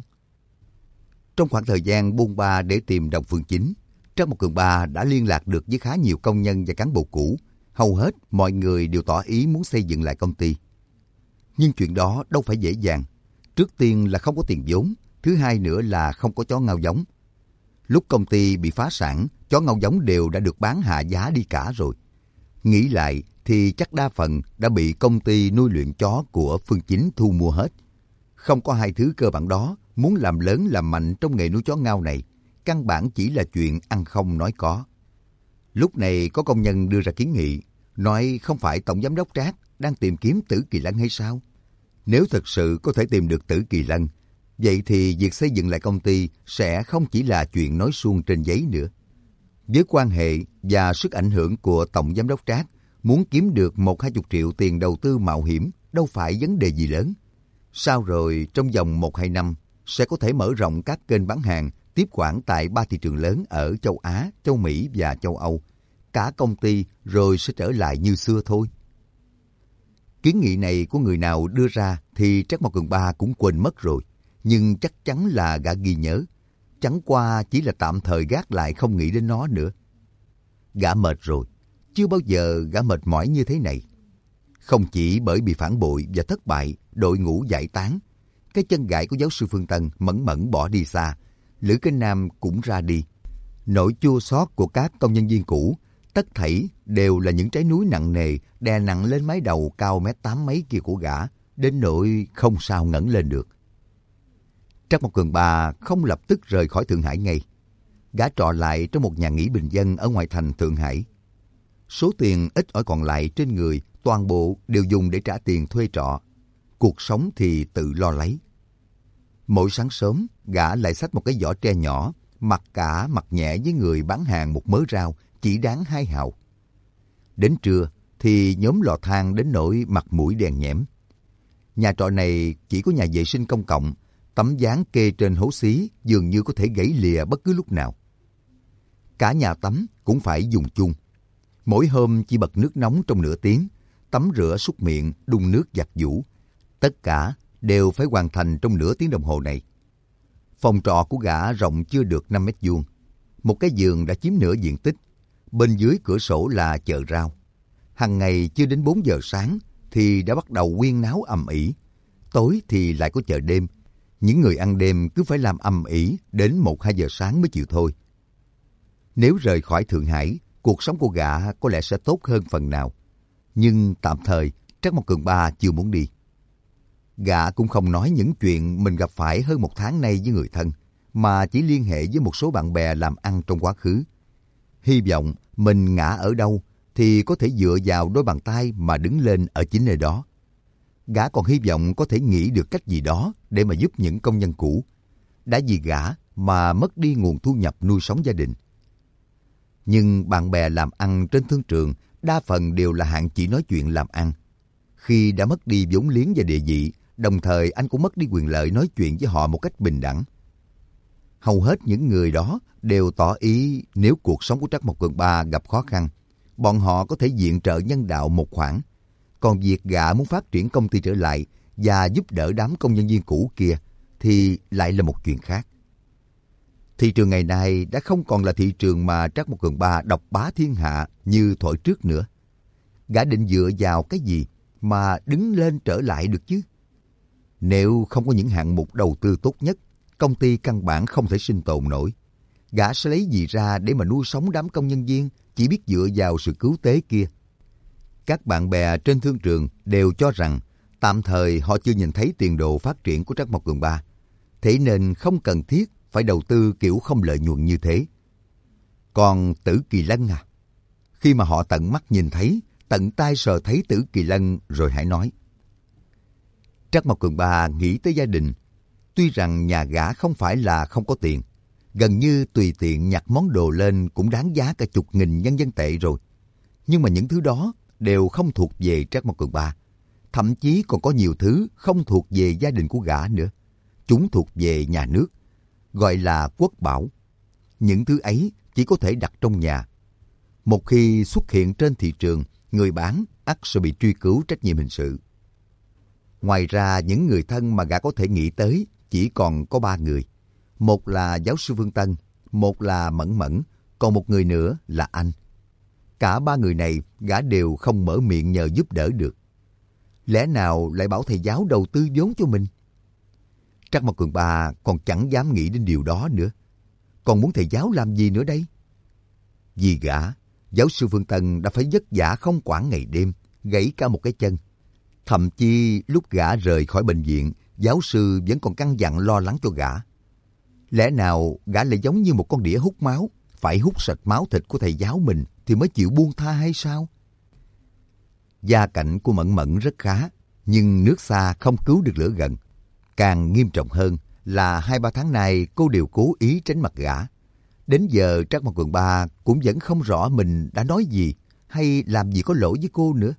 Trong khoảng thời gian bôn ba để tìm Đồng Phương Chính, Trắc Mộc Cường Ba đã liên lạc được với khá nhiều công nhân và cán bộ cũ. Hầu hết mọi người đều tỏ ý muốn xây dựng lại công ty. Nhưng chuyện đó đâu phải dễ dàng. Trước tiên là không có tiền vốn, thứ hai nữa là không có chó ngao giống. Lúc công ty bị phá sản, chó ngao giống đều đã được bán hạ giá đi cả rồi. Nghĩ lại thì chắc đa phần đã bị công ty nuôi luyện chó của Phương Chính thu mua hết. Không có hai thứ cơ bản đó, muốn làm lớn làm mạnh trong nghề nuôi chó ngao này, căn bản chỉ là chuyện ăn không nói có. Lúc này có công nhân đưa ra kiến nghị, nói không phải Tổng Giám đốc Trác đang tìm kiếm Tử Kỳ Lân hay sao? Nếu thực sự có thể tìm được Tử Kỳ Lân, vậy thì việc xây dựng lại công ty sẽ không chỉ là chuyện nói suông trên giấy nữa. Với quan hệ và sức ảnh hưởng của Tổng Giám đốc Trác, muốn kiếm được 1-20 triệu tiền đầu tư mạo hiểm đâu phải vấn đề gì lớn. Sau rồi trong vòng 1-2 năm sẽ có thể mở rộng các kênh bán hàng, tiếp quản tại 3 thị trường lớn ở châu Á, châu Mỹ và châu Âu. Cả công ty rồi sẽ trở lại như xưa thôi. Kiến nghị này của người nào đưa ra thì Trắc Mộc Cường Ba cũng quên mất rồi. Nhưng chắc chắn là gã ghi nhớ. Chẳng qua chỉ là tạm thời gác lại không nghĩ đến nó nữa. Gã mệt rồi. Chưa bao giờ gã mệt mỏi như thế này. Không chỉ bởi bị phản bội và thất bại, đội ngũ giải tán. Cái chân gãy của giáo sư Phương Tân mẫn mẫn bỏ đi xa. Lữ Kinh Nam cũng ra đi. Nỗi chua xót của các công nhân viên cũ, tất thảy đều là những trái núi nặng nề đè nặng lên mái đầu cao 1m8 mấy kia của gã, đến nỗi không sao ngẩng lên được. Trắc Mộc Cường Ba không lập tức rời khỏi Thượng Hải ngay. Gã trọ lại trong một nhà nghỉ bình dân ở ngoại thành Thượng Hải. Số tiền ít ỏi còn lại trên người toàn bộ đều dùng để trả tiền thuê trọ. Cuộc sống thì tự lo lấy. Mỗi sáng sớm, gã lại xách một cái giỏ tre nhỏ, mặc cả mặc nhẹ với người bán hàng một mớ rau, chỉ đáng 2 hào. Đến trưa thì nhóm lò than đến nỗi mặt mũi đen nhẽm. Nhà trọ này chỉ có nhà vệ sinh công cộng, tấm dáng kê trên hố xí dường như có thể gãy lìa bất cứ lúc nào. Cả nhà tắm cũng phải dùng chung. Mỗi hôm chỉ bật nước nóng trong nửa tiếng, tắm rửa súc miệng, đun nước giặt giũ. Tất cả đều phải hoàn thành trong nửa tiếng đồng hồ này. Phòng trọ của gã rộng chưa được 5 mét vuông. Một cái giường đã chiếm nửa diện tích. Bên dưới cửa sổ là chợ rau. Hằng ngày chưa đến 4 giờ sáng thì đã bắt đầu huyên náo ầm ĩ. Tối thì lại có chợ đêm. Những người ăn đêm cứ phải làm ầm ĩ đến 1-2 giờ sáng mới chịu thôi. Nếu rời khỏi Thượng Hải, cuộc sống của gã có lẽ sẽ tốt hơn phần nào. Nhưng tạm thời, Trắc Mộc Cường Ba chưa muốn đi. Gã cũng không nói những chuyện mình gặp phải hơn 1 tháng nay với người thân, mà chỉ liên hệ với một số bạn bè làm ăn trong quá khứ. Hy vọng mình ngã ở đâu thì có thể dựa vào đôi bàn tay mà đứng lên ở chính nơi đó. Gã còn hy vọng có thể nghĩ được cách gì đó để mà giúp những công nhân cũ. Đã vì gã mà mất đi nguồn thu nhập nuôi sống gia đình. Nhưng bạn bè làm ăn trên thương trường đa phần đều là hạng chỉ nói chuyện làm ăn. Khi đã mất đi vốn liếng và địa vị, đồng thời anh cũng mất đi quyền lợi nói chuyện với họ một cách bình đẳng. Hầu hết những người đó đều tỏ ý nếu cuộc sống của Trắc Mộc Cường Ba gặp khó khăn, bọn họ có thể viện trợ nhân đạo một khoản. Còn việc gã muốn phát triển công ty trở lại và giúp đỡ đám công nhân viên cũ kia thì lại là một chuyện khác. Thị trường ngày nay đã không còn là thị trường mà Trắc Mộc Cường Ba độc bá thiên hạ như thuở trước nữa. Gã định dựa vào cái gì mà đứng lên trở lại được chứ? Nếu không có những hạng mục đầu tư tốt nhất, công ty căn bản không thể sinh tồn nổi. Gã sẽ lấy gì ra để mà nuôi sống đám công nhân viên chỉ biết dựa vào sự cứu tế kia? Các bạn bè trên thương trường đều cho rằng tạm thời họ chưa nhìn thấy tiền đồ phát triển của Trắc Mộc Cường Ba, thế nên không cần thiết phải đầu tư kiểu không lợi nhuận như thế. Còn Tử Kỳ Lân à? Khi mà họ tận mắt nhìn thấy, tận tai sờ thấy Tử Kỳ Lân rồi hãy nói. Trắc Mộc Cường Ba nghĩ tới gia đình. Tuy rằng nhà gã không phải là không có tiền, gần như tùy tiện nhặt món đồ lên cũng đáng giá cả chục nghìn nhân dân tệ rồi. Nhưng mà những thứ đó đều không thuộc về Trắc Mộc Cường Ba. Thậm chí còn có nhiều thứ không thuộc về gia đình của gã nữa. Chúng thuộc về nhà nước, gọi là quốc bảo. Những thứ ấy chỉ có thể đặt trong nhà. Một khi xuất hiện trên thị trường, người bán ắt sẽ bị truy cứu trách nhiệm hình sự. Ngoài ra, những người thân mà gã có thể nghĩ tới chỉ còn có 3 người. Một là giáo sư Vương Tân, một là Mẫn Mẫn, còn một người nữa là anh. Cả 3 người này gã đều không mở miệng nhờ giúp đỡ được. Lẽ nào lại bảo thầy giáo đầu tư vốn cho mình? Trắc Mộc Cường Ba còn chẳng dám nghĩ đến điều đó nữa. Còn muốn thầy giáo làm gì nữa đây? Vì gã, giáo sư Vương Tân đã phải vất vả không quản ngày đêm, gãy cả một cái chân. Thậm chí lúc gã rời khỏi bệnh viện, giáo sư vẫn còn căn dặn lo lắng cho gã. Lẽ nào gã lại giống như một con đĩa hút máu, phải hút sạch máu thịt của thầy giáo mình thì mới chịu buông tha hay sao? Gia cảnh của Mẫn Mẫn rất khá, nhưng nước xa không cứu được lửa gần. Càng nghiêm trọng hơn là 2-3 tháng nay cô đều cố ý tránh mặt gã. Đến giờ Trắc Mộc Cường Ba cũng vẫn không rõ mình đã nói gì hay làm gì có lỗi với cô nữa.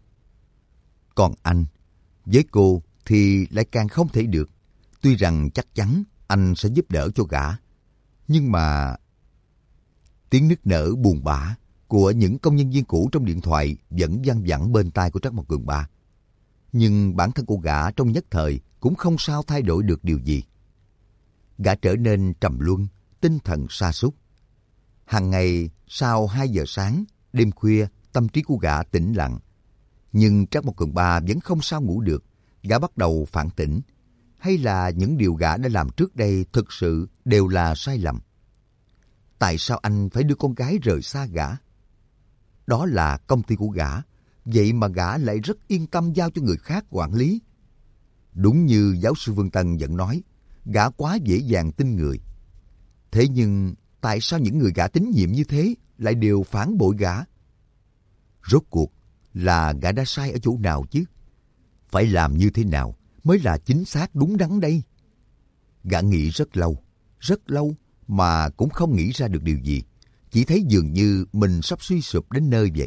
Còn anh, với cô thì lại càng không thể được. Tuy rằng chắc chắn anh sẽ giúp đỡ cho gã. Nhưng mà... Tiếng nức nở buồn bã của những công nhân viên cũ trong điện thoại vẫn văng vẳng bên tai của Trắc Mộc Cường Ba. Nhưng bản thân của gã trong nhất thời cũng không sao thay đổi được điều gì. Gã trở nên trầm luân, tinh thần sa sút. Hàng ngày sau 2 giờ sáng, đêm khuya, tâm trí của gã tĩnh lặng. Nhưng Trắc Mộc Cường Ba vẫn không sao ngủ được. Gã bắt đầu phản tỉnh. Hay là những điều gã đã làm trước đây thực sự đều là sai lầm? Tại sao anh phải đưa con gái rời xa gã? Đó là công ty của gã. Vậy mà gã lại rất yên tâm giao cho người khác quản lý. Đúng như giáo sư Vương Tân vẫn nói, gã quá dễ dàng tin người. Thế nhưng tại sao những người gã tín nhiệm như thế lại đều phản bội gã? Rốt cuộc là gã đã sai ở chỗ nào chứ? Phải làm như thế nào mới là chính xác đúng đắn đây? Gã nghĩ rất lâu mà cũng không nghĩ ra được điều gì. Chỉ thấy dường như mình sắp suy sụp đến nơi vậy.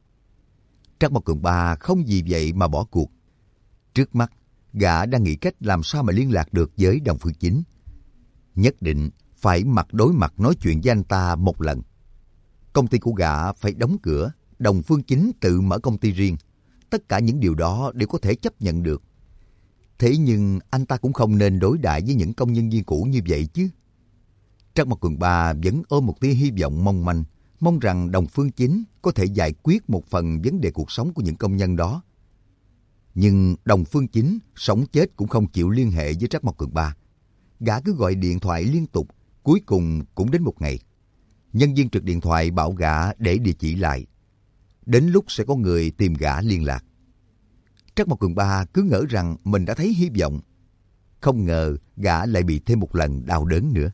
Trắc Mộc Cường Ba không vì vậy mà bỏ cuộc. Trước mắt, gã đang nghĩ cách làm sao mà liên lạc được với Đồng Phương Chính. Nhất định phải mặt đối mặt nói chuyện với anh ta một lần. Công ty của gã phải đóng cửa, Đồng Phương Chính tự mở công ty riêng. Tất cả những điều đó đều có thể chấp nhận được. Thế nhưng anh ta cũng không nên đối đãi với những công nhân viên cũ như vậy chứ. Trắc Mộc Cường Ba vẫn ôm một tia hy vọng mong manh, mong rằng Đồng Phương Chính có thể giải quyết một phần vấn đề cuộc sống của những công nhân đó. Nhưng Đồng Phương Chính sống chết cũng không chịu liên hệ với Trắc Mộc Cường Ba. Gã cứ gọi điện thoại liên tục, cuối cùng cũng đến một ngày. Nhân viên trực điện thoại bảo gã để địa chỉ lại. Đến lúc sẽ có người tìm gã liên lạc. Trắc Mộc Cường Ba cứ ngỡ rằng mình đã thấy hy vọng. Không ngờ gã lại bị thêm một lần đau đớn nữa.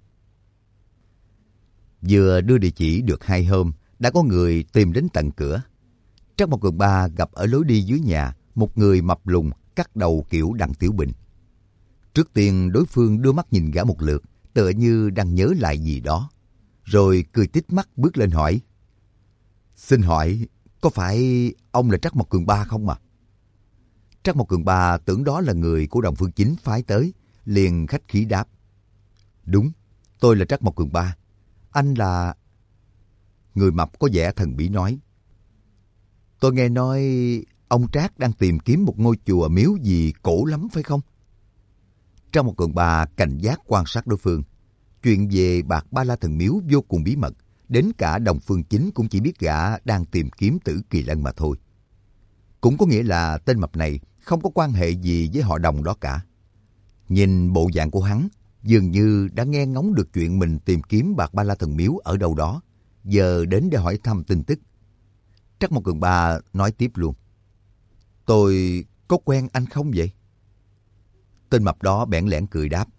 Vừa đưa địa chỉ được 2 hôm, đã có người tìm đến tận cửa. Trắc Mộc Cường Ba gặp ở lối đi dưới nhà một người mập lùn cắt đầu kiểu Đặng Tiểu Bình. Trước tiên đối phương đưa mắt nhìn gã một lượt, tựa như đang nhớ lại gì đó. Rồi cười tít mắt bước lên hỏi. Xin hỏi, có phải ông là Trắc Mộc Cường Ba không à? Trắc Mộc Cường Ba tưởng đó là người của Đồng Phương Chính phái tới, liền khách khí đáp. Đúng, tôi là Trắc Mộc Cường Ba. Anh là... Người mập có vẻ thần bí nói. Tôi nghe nói ông Trác đang tìm kiếm một ngôi chùa miếu gì cổ lắm phải không? Trắc Mộc Cường Ba cảnh giác quan sát đối phương. Chuyện về Bạc Ba La Thần Miếu vô cùng bí mật, đến cả Đồng Phương Chính cũng chỉ biết gã đang tìm kiếm Tử Kỳ Lân mà thôi. Cũng có nghĩa là tên mập này không có quan hệ gì với họ Đồng đó cả. Nhìn bộ dạng của hắn, dường như đã nghe ngóng được chuyện mình tìm kiếm Bạc Ba La Thần Miếu ở đâu đó, giờ đến để hỏi thăm tin tức. Trắc Mộc Cường Ba nói tiếp luôn. Tôi có quen anh không vậy? Tên mập đó bẽn lẽn cười đáp.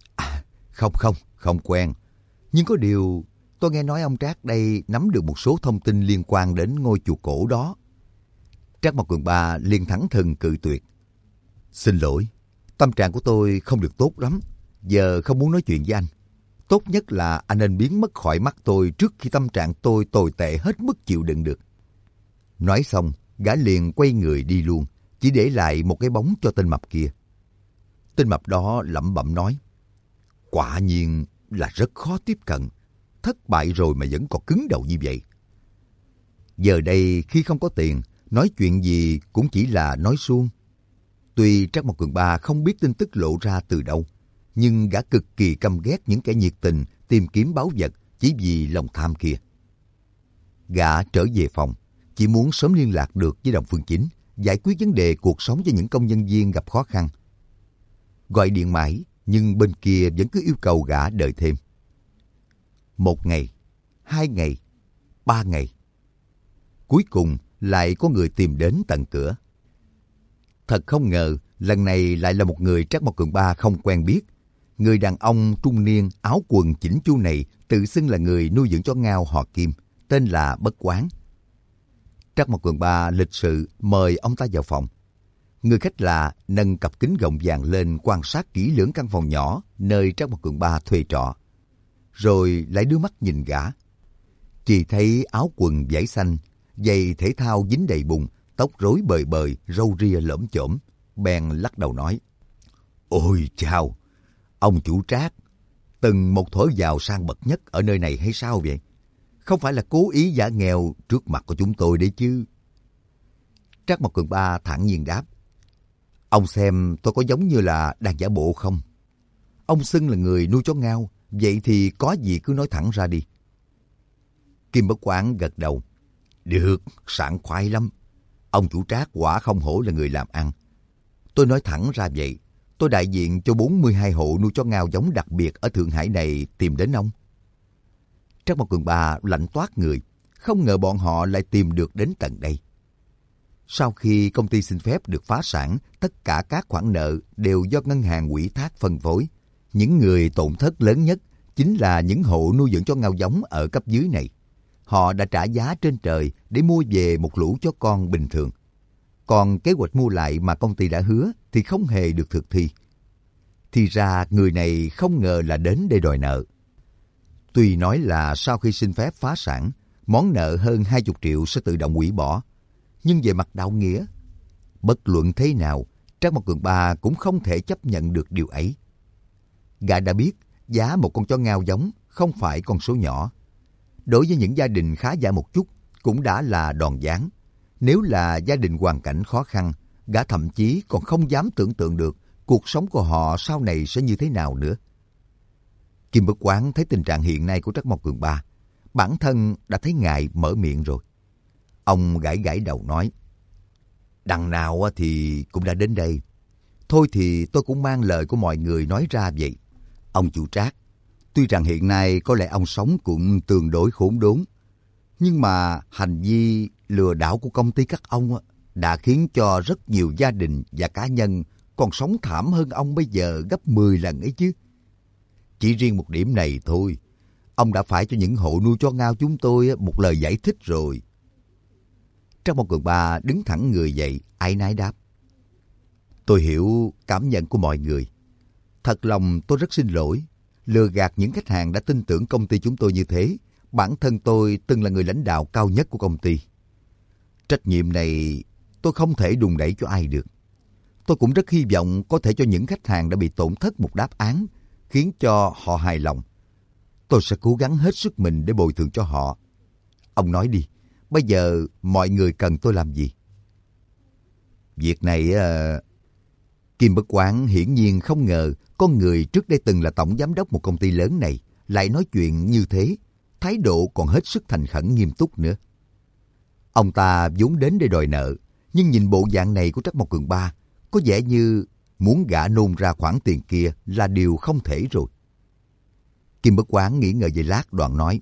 Không quen. Nhưng có điều, tôi nghe nói ông Trác đây nắm được một số thông tin liên quan đến ngôi chùa cổ đó. Trác Mộc Cường Ba liền thẳng thừng cự tuyệt. Xin lỗi, tâm trạng của tôi không được tốt lắm. Giờ không muốn nói chuyện với anh. Tốt nhất là anh nên biến mất khỏi mắt tôi trước khi tâm trạng tôi tồi tệ hết mức chịu đựng được. Nói xong, gã liền quay người đi luôn, chỉ để lại một cái bóng cho tên mập kia. Tên mập đó lẩm bẩm nói. Quả nhiên là rất khó tiếp cận. Thất bại rồi mà vẫn còn cứng đầu như vậy. Giờ đây khi không có tiền, nói chuyện gì cũng chỉ là nói suông. Tuy Trắc Mộc Cường Ba không biết tin tức lộ ra từ đâu, nhưng gã cực kỳ căm ghét những kẻ nhiệt tình tìm kiếm báu vật chỉ vì lòng tham kia. Gã trở về phòng, chỉ muốn sớm liên lạc được với Đồng Phương Chính, giải quyết vấn đề cuộc sống cho những công nhân viên gặp khó khăn. Gọi điện mãi, nhưng bên kia vẫn cứ yêu cầu gã đợi thêm. 1 ngày, 2 ngày, 3 ngày. Cuối cùng lại có người tìm đến tận cửa. Thật không ngờ, lần này lại là một người Trắc Mộc Cường Ba không quen biết. Người đàn ông trung niên áo quần chỉnh chu này tự xưng là người nuôi dưỡng chó ngao họ Kim, tên là Bất Quán. Trắc Mộc Cường Ba lịch sự mời ông ta vào phòng. Người khách lạ nâng cặp kính gọng vàng lên quan sát kỹ lưỡng căn phòng nhỏ nơi Trắc Mộc Cường Ba thuê trọ. Rồi lại đưa mắt nhìn gã. Chỉ thấy áo quần vải xanh, giày thể thao dính đầy bùn, tóc rối bời bời, râu ria lởm chởm. Bèn lắc đầu nói. Ôi chao, ông chủ Trác, từng một thổi giàu sang bậc nhất ở nơi này hay sao vậy? Không phải là cố ý giả nghèo trước mặt của chúng tôi đấy chứ. Trắc Mộc Cường Ba thản nhiên đáp. Ông xem tôi có giống như là đang giả bộ không? Ông xưng là người nuôi chó ngao, vậy thì có gì cứ nói thẳng ra đi. Kim Bất Quán gật đầu. Được, sảng khoái lắm. Ông chủ Trác quả không hổ là người làm ăn. Tôi nói thẳng ra vậy, tôi đại diện cho 42 hộ nuôi chó ngao giống đặc biệt ở Thượng Hải này tìm đến ông. Trắc Mộc Cường Ba lạnh toát người, không ngờ bọn họ lại tìm được đến tận đây. Sau khi công ty xin phép được phá sản, tất cả các khoản nợ đều do ngân hàng ủy thác phân phối. Những người tổn thất lớn nhất chính là những hộ nuôi dưỡng chó ngao giống ở cấp dưới này. Họ đã trả giá trên trời để mua về một lũ chó con bình thường. Còn kế hoạch mua lại mà công ty đã hứa thì không hề được thực thi. Thì ra người này không ngờ là đến để đòi nợ. Tuy nói là sau khi xin phép phá sản, món nợ hơn 20 triệu sẽ tự động hủy bỏ. Nhưng về mặt đạo nghĩa, bất luận thế nào, Trắc Mộc Cường Ba cũng không thể chấp nhận được điều ấy. Gã đã biết giá một con chó ngao giống không phải con số nhỏ. Đối với những gia đình khá giả một chút cũng đã là đòn giáng. Nếu là gia đình hoàn cảnh khó khăn, gã thậm chí còn không dám tưởng tượng được cuộc sống của họ sau này sẽ như thế nào nữa. Kim Bất Quán thấy tình trạng hiện nay của Trắc Mộc Cường Ba, bản thân đã thấy ngại mở miệng rồi. Ông gãi gãi đầu nói, đằng nào thì cũng đã đến đây. Thôi thì tôi cũng mang lời của mọi người nói ra vậy. Ông chủ Trác, tuy rằng hiện nay có lẽ ông sống cũng tương đối khốn đốn, nhưng mà hành vi lừa đảo của công ty các ông đã khiến cho rất nhiều gia đình và cá nhân còn sống thảm hơn ông bây giờ gấp 10 lần ấy chứ. Chỉ riêng một điểm này thôi, ông đã phải cho những hộ nuôi chó ngao chúng tôi một lời giải thích rồi. Trắc Mộc Cường Ba đứng thẳng người dậy, áy náy đáp. Tôi hiểu cảm nhận của mọi người. Thật lòng tôi rất xin lỗi. Lừa gạt những khách hàng đã tin tưởng công ty chúng tôi như thế. Bản thân tôi từng là người lãnh đạo cao nhất của công ty. Trách nhiệm này tôi không thể đùn đẩy cho ai được. Tôi cũng rất hy vọng có thể cho những khách hàng đã bị tổn thất một đáp án, khiến cho họ hài lòng. Tôi sẽ cố gắng hết sức mình để bồi thường cho họ. Ông nói đi, bây giờ mọi người cần tôi làm gì? Việc này... Kim Bất Quán hiển nhiên không ngờ con người trước đây từng là tổng giám đốc một công ty lớn này lại nói chuyện như thế, thái độ còn hết sức thành khẩn nghiêm túc nữa. Ông ta vốn đến để đòi nợ, nhưng nhìn bộ dạng này của Trắc Mộc Cường Ba, có vẻ như muốn gã nôn ra khoản tiền kia là điều không thể rồi. Kim Bất Quán nghĩ ngợi giây lát đoạn nói: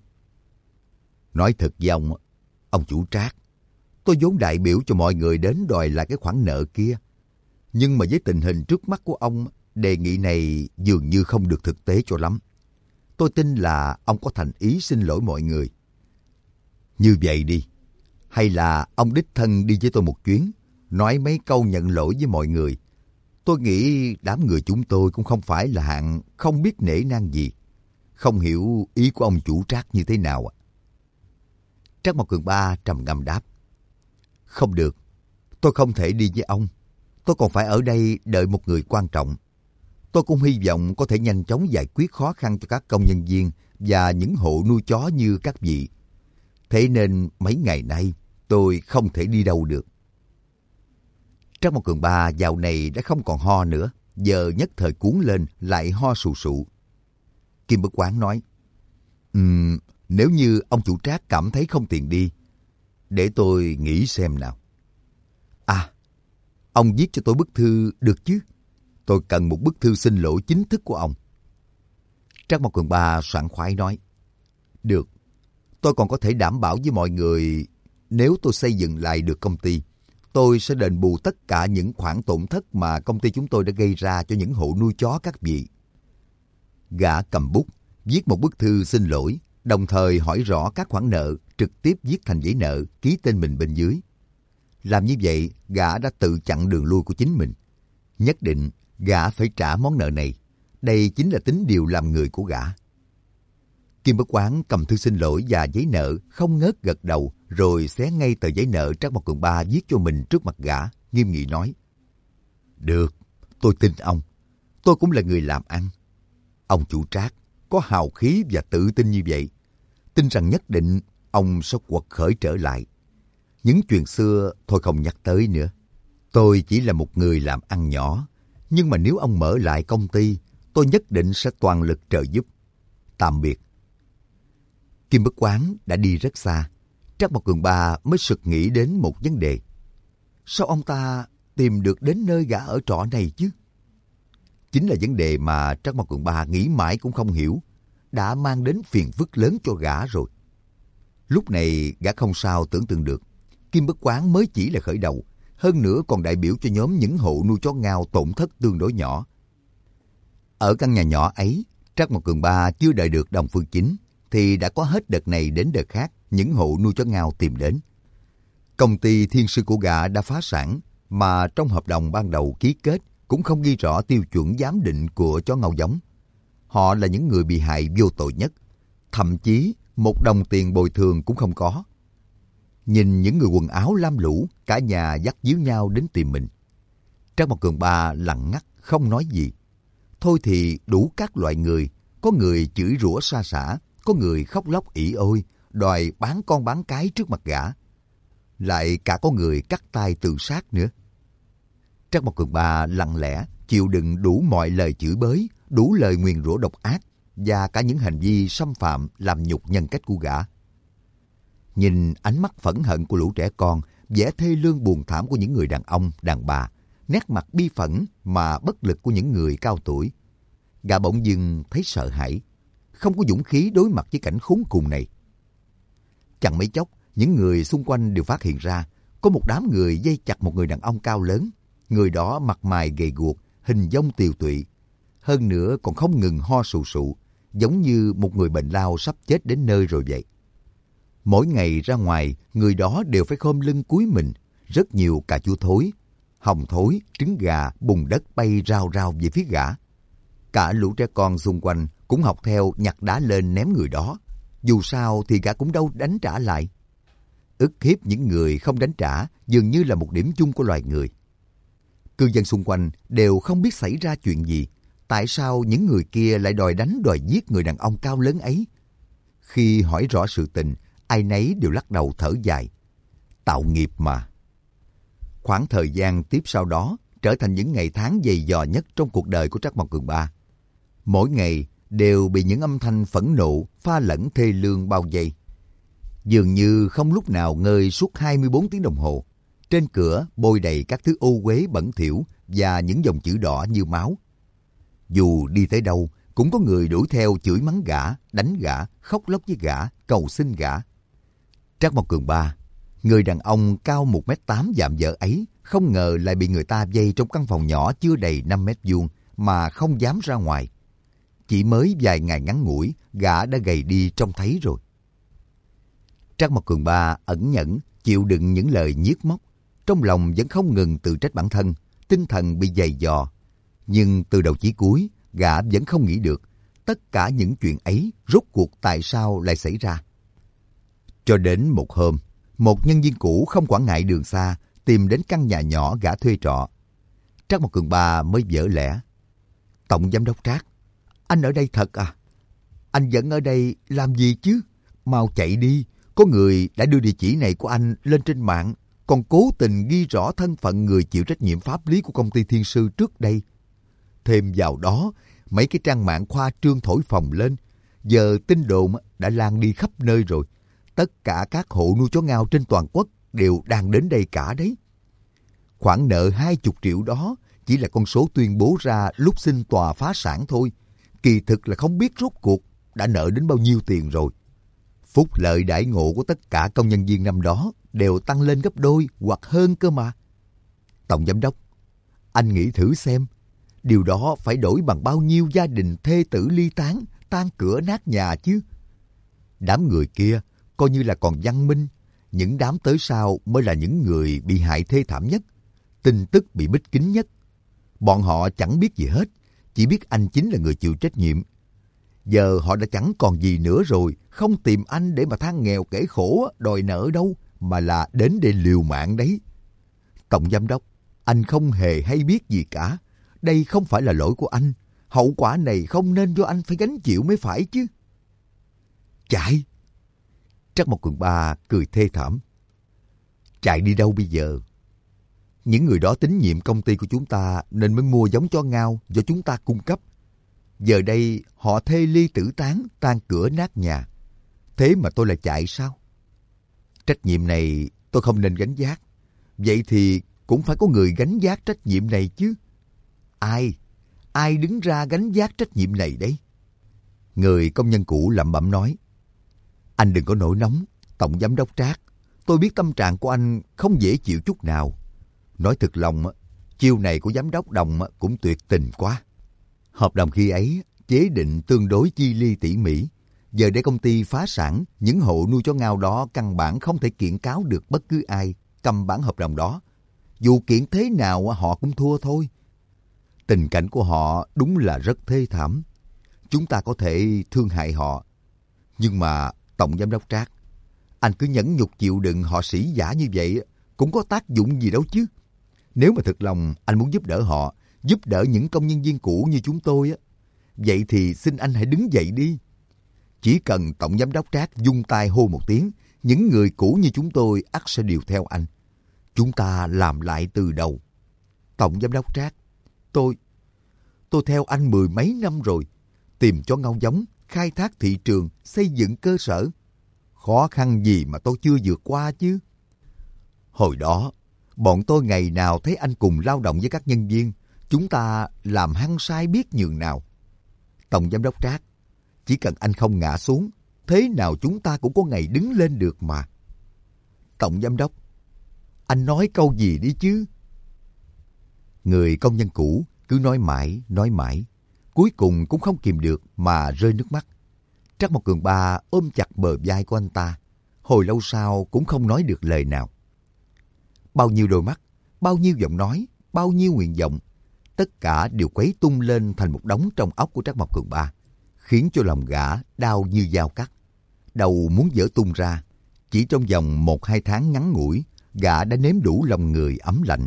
Nói thật với ông chủ Trác, tôi vốn đại biểu cho mọi người đến đòi lại cái khoản nợ kia. Nhưng mà với tình hình trước mắt của ông, đề nghị này dường như không được thực tế cho lắm. Tôi tin là ông có thành ý xin lỗi mọi người. Như vậy đi, hay là ông đích thân đi với tôi một chuyến, nói mấy câu nhận lỗi với mọi người. Tôi nghĩ đám người chúng tôi cũng không phải là hạng không biết nể nang gì. Không hiểu ý của ông chủ Trác như thế nào ạ? Trác Mộc Cường Ba trầm ngâm đáp: Không được, tôi không thể đi với ông. Tôi còn phải ở đây đợi một người quan trọng. Tôi cũng hy vọng có thể nhanh chóng giải quyết khó khăn cho các công nhân viên và những hộ nuôi chó như các vị. Thế nên mấy ngày nay tôi không thể đi đâu được. Trác Mộc Cường Ba dạo này đã không còn ho nữa, giờ nhất thời cuốn lên lại ho sù sụ. Kim Bất Quán nói: Nếu như ông chủ Trác cảm thấy không tiện đi, để tôi nghĩ xem nào. À, ông viết cho tôi bức thư được chứ? Tôi cần một bức thư xin lỗi chính thức của ông. Trác Mộc Cường Ba sảng khoái nói: Được, tôi còn có thể đảm bảo với mọi người, nếu tôi xây dựng lại được công ty, tôi sẽ đền bù tất cả những khoản tổn thất mà công ty chúng tôi đã gây ra cho những hộ nuôi chó các vị. Gã cầm bút, viết một bức thư xin lỗi, đồng thời hỏi rõ các khoản nợ, trực tiếp viết thành giấy nợ, ký tên mình bên dưới. Làm như vậy, gã đã tự chặn đường lui của chính mình. Nhất định, gã phải trả món nợ này. Đây chính là tính điều làm người của gã. Kim Bất Quán cầm thư xin lỗi và giấy nợ, không ngớt gật đầu, rồi xé ngay tờ giấy nợ Trác Mộc Cường Ba viết cho mình trước mặt gã, nghiêm nghị nói: Được, tôi tin ông. Tôi cũng là người làm ăn. Ông chủ Trác có hào khí và tự tin như vậy, tin rằng nhất định ông sẽ quật khởi trở lại. Những chuyện xưa thôi không nhắc tới nữa. Tôi chỉ là một người làm ăn nhỏ, nhưng mà nếu ông mở lại công ty, tôi nhất định sẽ toàn lực trợ giúp. Tạm biệt. Kim Bất Quán đã đi rất xa. Trác Mộc Cường Ba mới sực nghĩ đến một vấn đề. Sao ông ta tìm được đến nơi gã ở trọ này chứ? Chính là vấn đề mà Trác Mộc Cường Ba nghĩ mãi cũng không hiểu, đã mang đến phiền phức lớn cho gã rồi. Lúc này gã không sao tưởng tượng được, Kim Bất Quán mới chỉ là khởi đầu, hơn nữa còn đại biểu cho nhóm những hộ nuôi chó ngao tổn thất tương đối nhỏ. Ở căn nhà nhỏ ấy, Trác Mộc Cường Ba chưa đợi được Đồng Phương Chính, thì đã có hết đợt này đến đợt khác những hộ nuôi chó ngao tìm đến. Công ty thiên sư của gã đã phá sản, mà trong hợp đồng ban đầu ký kết cũng không ghi rõ tiêu chuẩn giám định của chó ngao giống. Họ là những người bị hại vô tội nhất, thậm chí một đồng tiền bồi thường cũng không có. Nhìn những người quần áo lam lũ, cả nhà dắt díu nhau đến tìm mình. Trác Mộc Cường Ba lặng ngắt không nói gì. Thôi thì đủ các loại người, có người chửi rủa sa sả, có người khóc lóc ỉ ôi, đòi bán con bán cái trước mặt gã. Lại cả có người cắt tay tự sát nữa. Trác Mộc Cường Ba lặng lẽ chịu đựng đủ mọi lời chửi bới, đủ lời nguyền rủa độc ác và cả những hành vi xâm phạm làm nhục nhân cách của gã. Nhìn ánh mắt phẫn hận của lũ trẻ con, vẻ thê lương buồn thảm của những người đàn ông, đàn bà, nét mặt bi phẫn mà bất lực của những người cao tuổi, gã bỗng dưng thấy sợ hãi, không có dũng khí đối mặt với cảnh khốn cùng này. Chẳng mấy chốc, những người xung quanh đều phát hiện ra có một đám người vây chặt một người đàn ông cao lớn. Người đó mặt mày gầy guộc, hình dong tiều tụy, hơn nữa còn không ngừng ho sù sụ, giống như một người bệnh lao sắp chết đến nơi rồi vậy. Mỗi ngày ra ngoài, người đó đều phải khom lưng cúi mình, rất nhiều cà chua thối, hồng thối, trứng gà, bùn đất bay rao rao về phía gã. Cả lũ trẻ con xung quanh cũng học theo nhặt đá lên ném người đó. Dù sao thì gã cũng đâu đánh trả lại. Ức hiếp những người không đánh trả dường như là một điểm chung của loài người. Cư dân xung quanh đều không biết xảy ra chuyện gì. Tại sao những người kia lại đòi đánh đòi giết người đàn ông cao lớn ấy? Khi hỏi rõ sự tình, ai nấy đều lắc đầu thở dài. Tạo nghiệp mà. Khoảng thời gian tiếp sau đó trở thành những ngày tháng dày dò nhất trong cuộc đời của Trắc Mộc Cường Ba. Mỗi ngày đều bị những âm thanh phẫn nộ pha lẫn thê lương bao vây. Dường như không lúc nào ngơi suốt 24 tiếng đồng hồ. Trên cửa bôi đầy các thứ ô uế bẩn thỉu và những dòng chữ đỏ như máu. Dù đi tới đâu, cũng có người đuổi theo chửi mắng gã, đánh gã, khóc lóc với gã, cầu xin gã. Trắc Mộc Cường Ba, người đàn ông cao 1m8 dạm dở ấy, không ngờ lại bị người ta vây trong căn phòng nhỏ chưa đầy 5 mét vuông mà không dám ra ngoài. Chỉ mới vài ngày ngắn ngủi, gã đã gầy đi trông thấy rồi. Trắc Mộc Cường Ba ẩn nhẫn, chịu đựng những lời nhiếc móc. Trong lòng vẫn không ngừng tự trách bản thân, tinh thần bị dày dò. Nhưng từ đầu chí cuối, gã vẫn không nghĩ được tất cả những chuyện ấy rốt cuộc tại sao lại xảy ra. Cho đến một hôm, một nhân viên cũ không quản ngại đường xa tìm đến căn nhà nhỏ gã thuê trọ. Trắc Mộc Cường Ba mới vỡ lẽ. Tổng giám đốc Trác, anh ở đây thật à? Anh vẫn ở đây làm gì chứ? Mau chạy đi, có người đã đưa địa chỉ này của anh lên trên mạng, còn cố tình ghi rõ thân phận người chịu trách nhiệm pháp lý của công ty Thiên Sư trước đây. Thêm vào đó, mấy cái trang mạng khoa trương thổi phồng lên. Giờ tin đồn đã lan đi khắp nơi rồi. Tất cả các hộ nuôi chó ngao trên toàn quốc đều đang đến đây cả đấy. Khoản nợ 20 triệu đó chỉ là con số tuyên bố ra lúc xin tòa phá sản thôi. Kỳ thực là không biết rốt cuộc đã nợ đến bao nhiêu tiền rồi. Phúc lợi đãi ngộ của tất cả công nhân viên năm đó đều tăng lên gấp đôi hoặc hơn cơ mà. Tổng giám đốc, anh nghĩ thử xem, điều đó phải đổi bằng bao nhiêu gia đình thê tử ly tán, tan cửa nát nhà chứ. Đám người kia coi như là còn văn minh, những đám tới sau mới là những người bị hại thê thảm nhất, tin tức bị bít kín nhất. Bọn họ chẳng biết gì hết, chỉ biết anh chính là người chịu trách nhiệm. Giờ họ đã chẳng còn gì nữa rồi, không tìm anh để mà than nghèo kể khổ đòi nợ đâu, mà là đến để liều mạng đấy. Tổng giám đốc, anh không hề hay biết gì cả. Đây không phải là lỗi của anh. Hậu quả này không nên do anh phải gánh chịu mới phải chứ. Chạy! Trắc Mộc Cường Ba cười thê thảm. Chạy đi đâu bây giờ? Những người đó tín nhiệm công ty của chúng ta nên mới mua giống chó ngao do chúng ta cung cấp. Giờ đây họ thê ly tử tán, tan cửa nát nhà. Thế mà tôi lại chạy sao? Trách nhiệm này tôi không nên gánh vác. Vậy thì cũng phải có người gánh vác trách nhiệm này chứ. Ai đứng ra gánh vác trách nhiệm này đấy? Người công nhân cũ lẩm bẩm nói. Anh đừng có nổi nóng, Tổng giám đốc Trác. Tôi biết tâm trạng của anh không dễ chịu chút nào. Nói thật lòng, chiêu này của giám đốc Đồng cũng tuyệt tình quá. Hợp đồng khi ấy chế định tương đối chi ly tỉ mỉ. Giờ để công ty phá sản, những hộ nuôi chó ngao đó căn bản không thể kiện cáo được bất cứ ai cầm bản hợp đồng đó. Dù kiện thế nào họ cũng thua thôi. Tình cảnh của họ đúng là rất thê thảm. Chúng ta có thể thương hại họ. Nhưng mà Tổng giám đốc Trác, anh cứ nhẫn nhục chịu đựng họ sĩ giả như vậy cũng có tác dụng gì đâu chứ. Nếu mà thực lòng anh muốn giúp đỡ họ, giúp đỡ những công nhân viên cũ như chúng tôi, vậy thì xin anh hãy đứng dậy đi. Chỉ cần Tổng giám đốc Trác vung tay hô một tiếng, những người cũ như chúng tôi ắt sẽ điều theo anh. Chúng ta làm lại từ đầu. Tổng giám đốc Trác, tôi theo anh 10 mấy năm rồi, tìm chó ngao giống, khai thác thị trường, xây dựng cơ sở. Khó khăn gì mà tôi chưa vượt qua chứ. Hồi đó, bọn tôi ngày nào thấy anh cùng lao động với các nhân viên, chúng ta làm hăng say biết nhường nào. Tổng giám đốc Trác, chỉ cần anh không ngã xuống, thế nào chúng ta cũng có ngày đứng lên được mà. Tổng giám đốc, anh nói câu gì đi chứ? Người công nhân cũ cứ nói mãi, cuối cùng cũng không kìm được mà rơi nước mắt. Trắc Mộc Cường Ba ôm chặt bờ vai của anh ta, hồi lâu sau cũng không nói được lời nào. Bao nhiêu đôi mắt, bao nhiêu giọng nói, bao nhiêu nguyện vọng, tất cả đều quấy tung lên thành một đống trong óc của Trắc Mộc Cường Ba, khiến cho lòng gã đau như dao cắt. Đầu muốn vỡ tung ra. Chỉ trong vòng 1-2 tháng ngắn ngủi, gã đã nếm đủ lòng người ấm lạnh,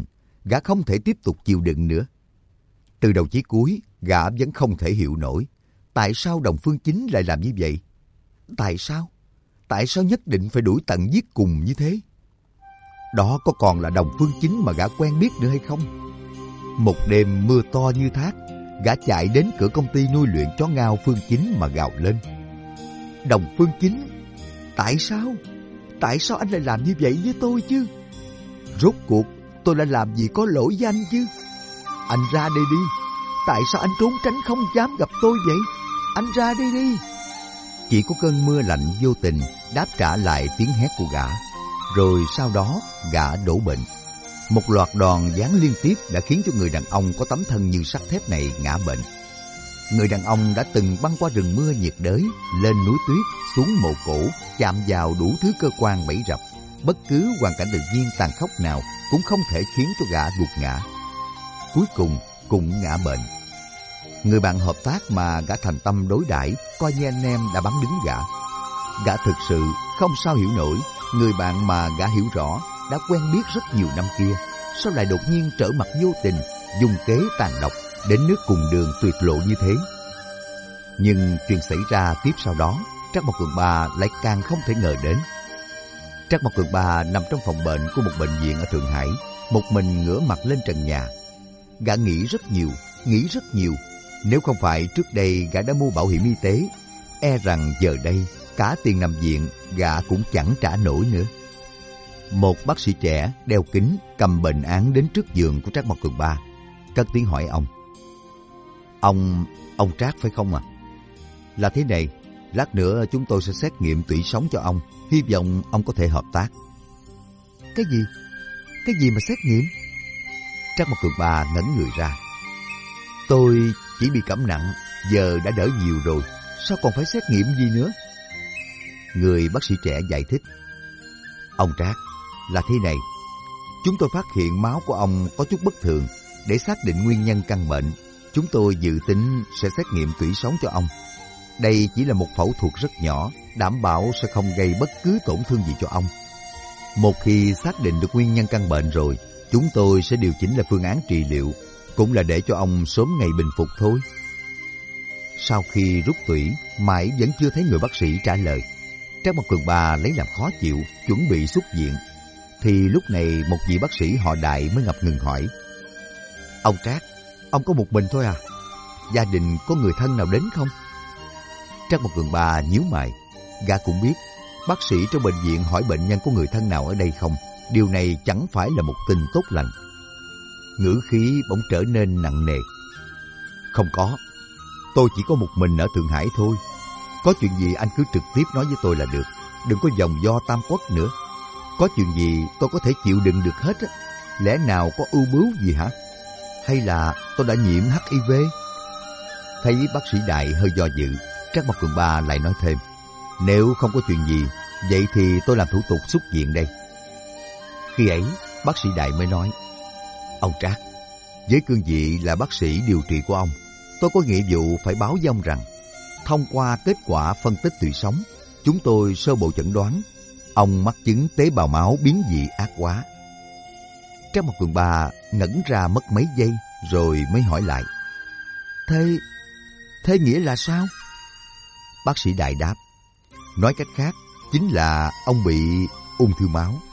gã không thể tiếp tục chịu đựng nữa. Từ đầu chí cuối, gã vẫn không thể hiểu nổi tại sao Đồng Phương Chính lại làm như vậy. Tại sao? Tại sao nhất định phải đuổi tận giết cùng như thế? Đó có còn là Đồng Phương Chính mà gã quen biết nữa hay không? Một đêm mưa to như thác, gã chạy đến cửa công ty nuôi luyện chó ngao Phương Chính mà gào lên. Đồng Phương Chính, tại sao? Tại sao anh lại làm như vậy với tôi chứ? Rốt cuộc tôi đã làm gì có lỗi với anh chứ? Anh ra đây đi. Tại sao anh trốn tránh không dám gặp tôi vậy? Anh ra đây đi. Chỉ có cơn mưa lạnh vô tình đáp trả lại tiếng hét của gã. Rồi sau đó gã đổ bệnh. Một loạt đòn giáng liên tiếp đã khiến cho người đàn ông có tấm thân như sắt thép này ngã bệnh. Người đàn ông đã từng băng qua rừng mưa nhiệt đới, lên núi tuyết, xuống mộ cổ, chạm vào đủ thứ cơ quan bẫy rập. Bất cứ hoàn cảnh tự nhiên tàn khốc nào cũng không thể khiến cho gã gục ngã. Cuối cùng cũng ngã bệnh. Người bạn hợp tác mà gã thành tâm đối đãi, coi như anh em đã bắn đứng gã. Gã thực sự không sao hiểu nổi, người bạn mà gã hiểu rõ đã quen biết rất nhiều năm kia, sao lại đột nhiên trở mặt vô tình, dùng kế tàn độc, đến nước cùng đường tuyệt lộ như thế. Nhưng chuyện xảy ra tiếp sau đó, Trác Mộc Cường Ba lại càng không thể ngờ đến. Trác Mộc Cường Ba nằm trong phòng bệnh của một bệnh viện ở Thượng Hải, một mình ngửa mặt lên trần nhà. Gã nghĩ rất nhiều. Nếu không phải trước đây gã đã mua bảo hiểm y tế, e rằng giờ đây cả tiền nằm viện gã cũng chẳng trả nổi nữa. Một bác sĩ trẻ đeo kính cầm bệnh án đến trước giường của Trác Mộc Cường Ba, cất tiếng hỏi ông. Ông Trác phải không à? Là thế này, lát nữa chúng tôi sẽ xét nghiệm tủy sống cho ông, hy vọng ông có thể hợp tác. Cái gì? Cái gì mà xét nghiệm? Trác Mộc Cường Ba ngẩn người ra. Tôi chỉ bị cảm nặng, giờ đã đỡ nhiều rồi, sao còn phải xét nghiệm gì nữa? Người bác sĩ trẻ giải thích. Ông Trác, là thế này, chúng tôi phát hiện máu của ông có chút bất thường. Để xác định nguyên nhân căn bệnh, chúng tôi dự tính sẽ xét nghiệm tủy sống cho ông. Đây chỉ là một phẫu thuật rất nhỏ, đảm bảo sẽ không gây bất cứ tổn thương gì cho ông. Một khi xác định được nguyên nhân căn bệnh rồi, chúng tôi sẽ điều chỉnh lại phương án trị liệu, cũng là để cho ông sớm ngày bình phục thôi. Sau khi rút tủy, mãi vẫn chưa thấy người bác sĩ trả lời. Trác Mộc Cường Ba lấy làm khó chịu, chuẩn bị xuất viện. Thì lúc này một vị bác sĩ họ Đại mới ngập ngừng hỏi. Ông Trác, ông có một mình thôi à? Gia đình có người thân nào đến không? Trác Mộc Cường Ba nhíu mày. Gã cũng biết bác sĩ trong bệnh viện hỏi bệnh nhân có người thân nào ở đây không, điều này chẳng phải là một tin tốt lành. Ngữ khí bỗng trở nên nặng nề. Không có, tôi chỉ có một mình ở Thượng Hải thôi. Có chuyện gì anh cứ trực tiếp nói với tôi là được, đừng có vòng vo tam quốc nữa. Có chuyện gì tôi có thể chịu đựng được hết á. Lẽ nào có ưu bướu gì hả? Hay là tôi đã nhiễm HIV? Thấy bác sĩ Đại hơi do dự, Trác Mộc Cường Ba lại nói thêm. Nếu không có chuyện gì, vậy thì tôi làm thủ tục xuất viện đây. Khi ấy, bác sĩ Đại mới nói. Ông Trác, với cương vị là bác sĩ điều trị của ông, tôi có nghĩa vụ phải báo với ông rằng, thông qua kết quả phân tích tủy sống, chúng tôi sơ bộ chẩn đoán ông mắc chứng tế bào máu biến dị ác hóa. Trác Mộc Cường Ba ngẩn ra mất mấy giây rồi mới hỏi lại. Thế nghĩa là sao? Bác sĩ Đại đáp. Nói cách khác, chính là ông bị ung thư máu.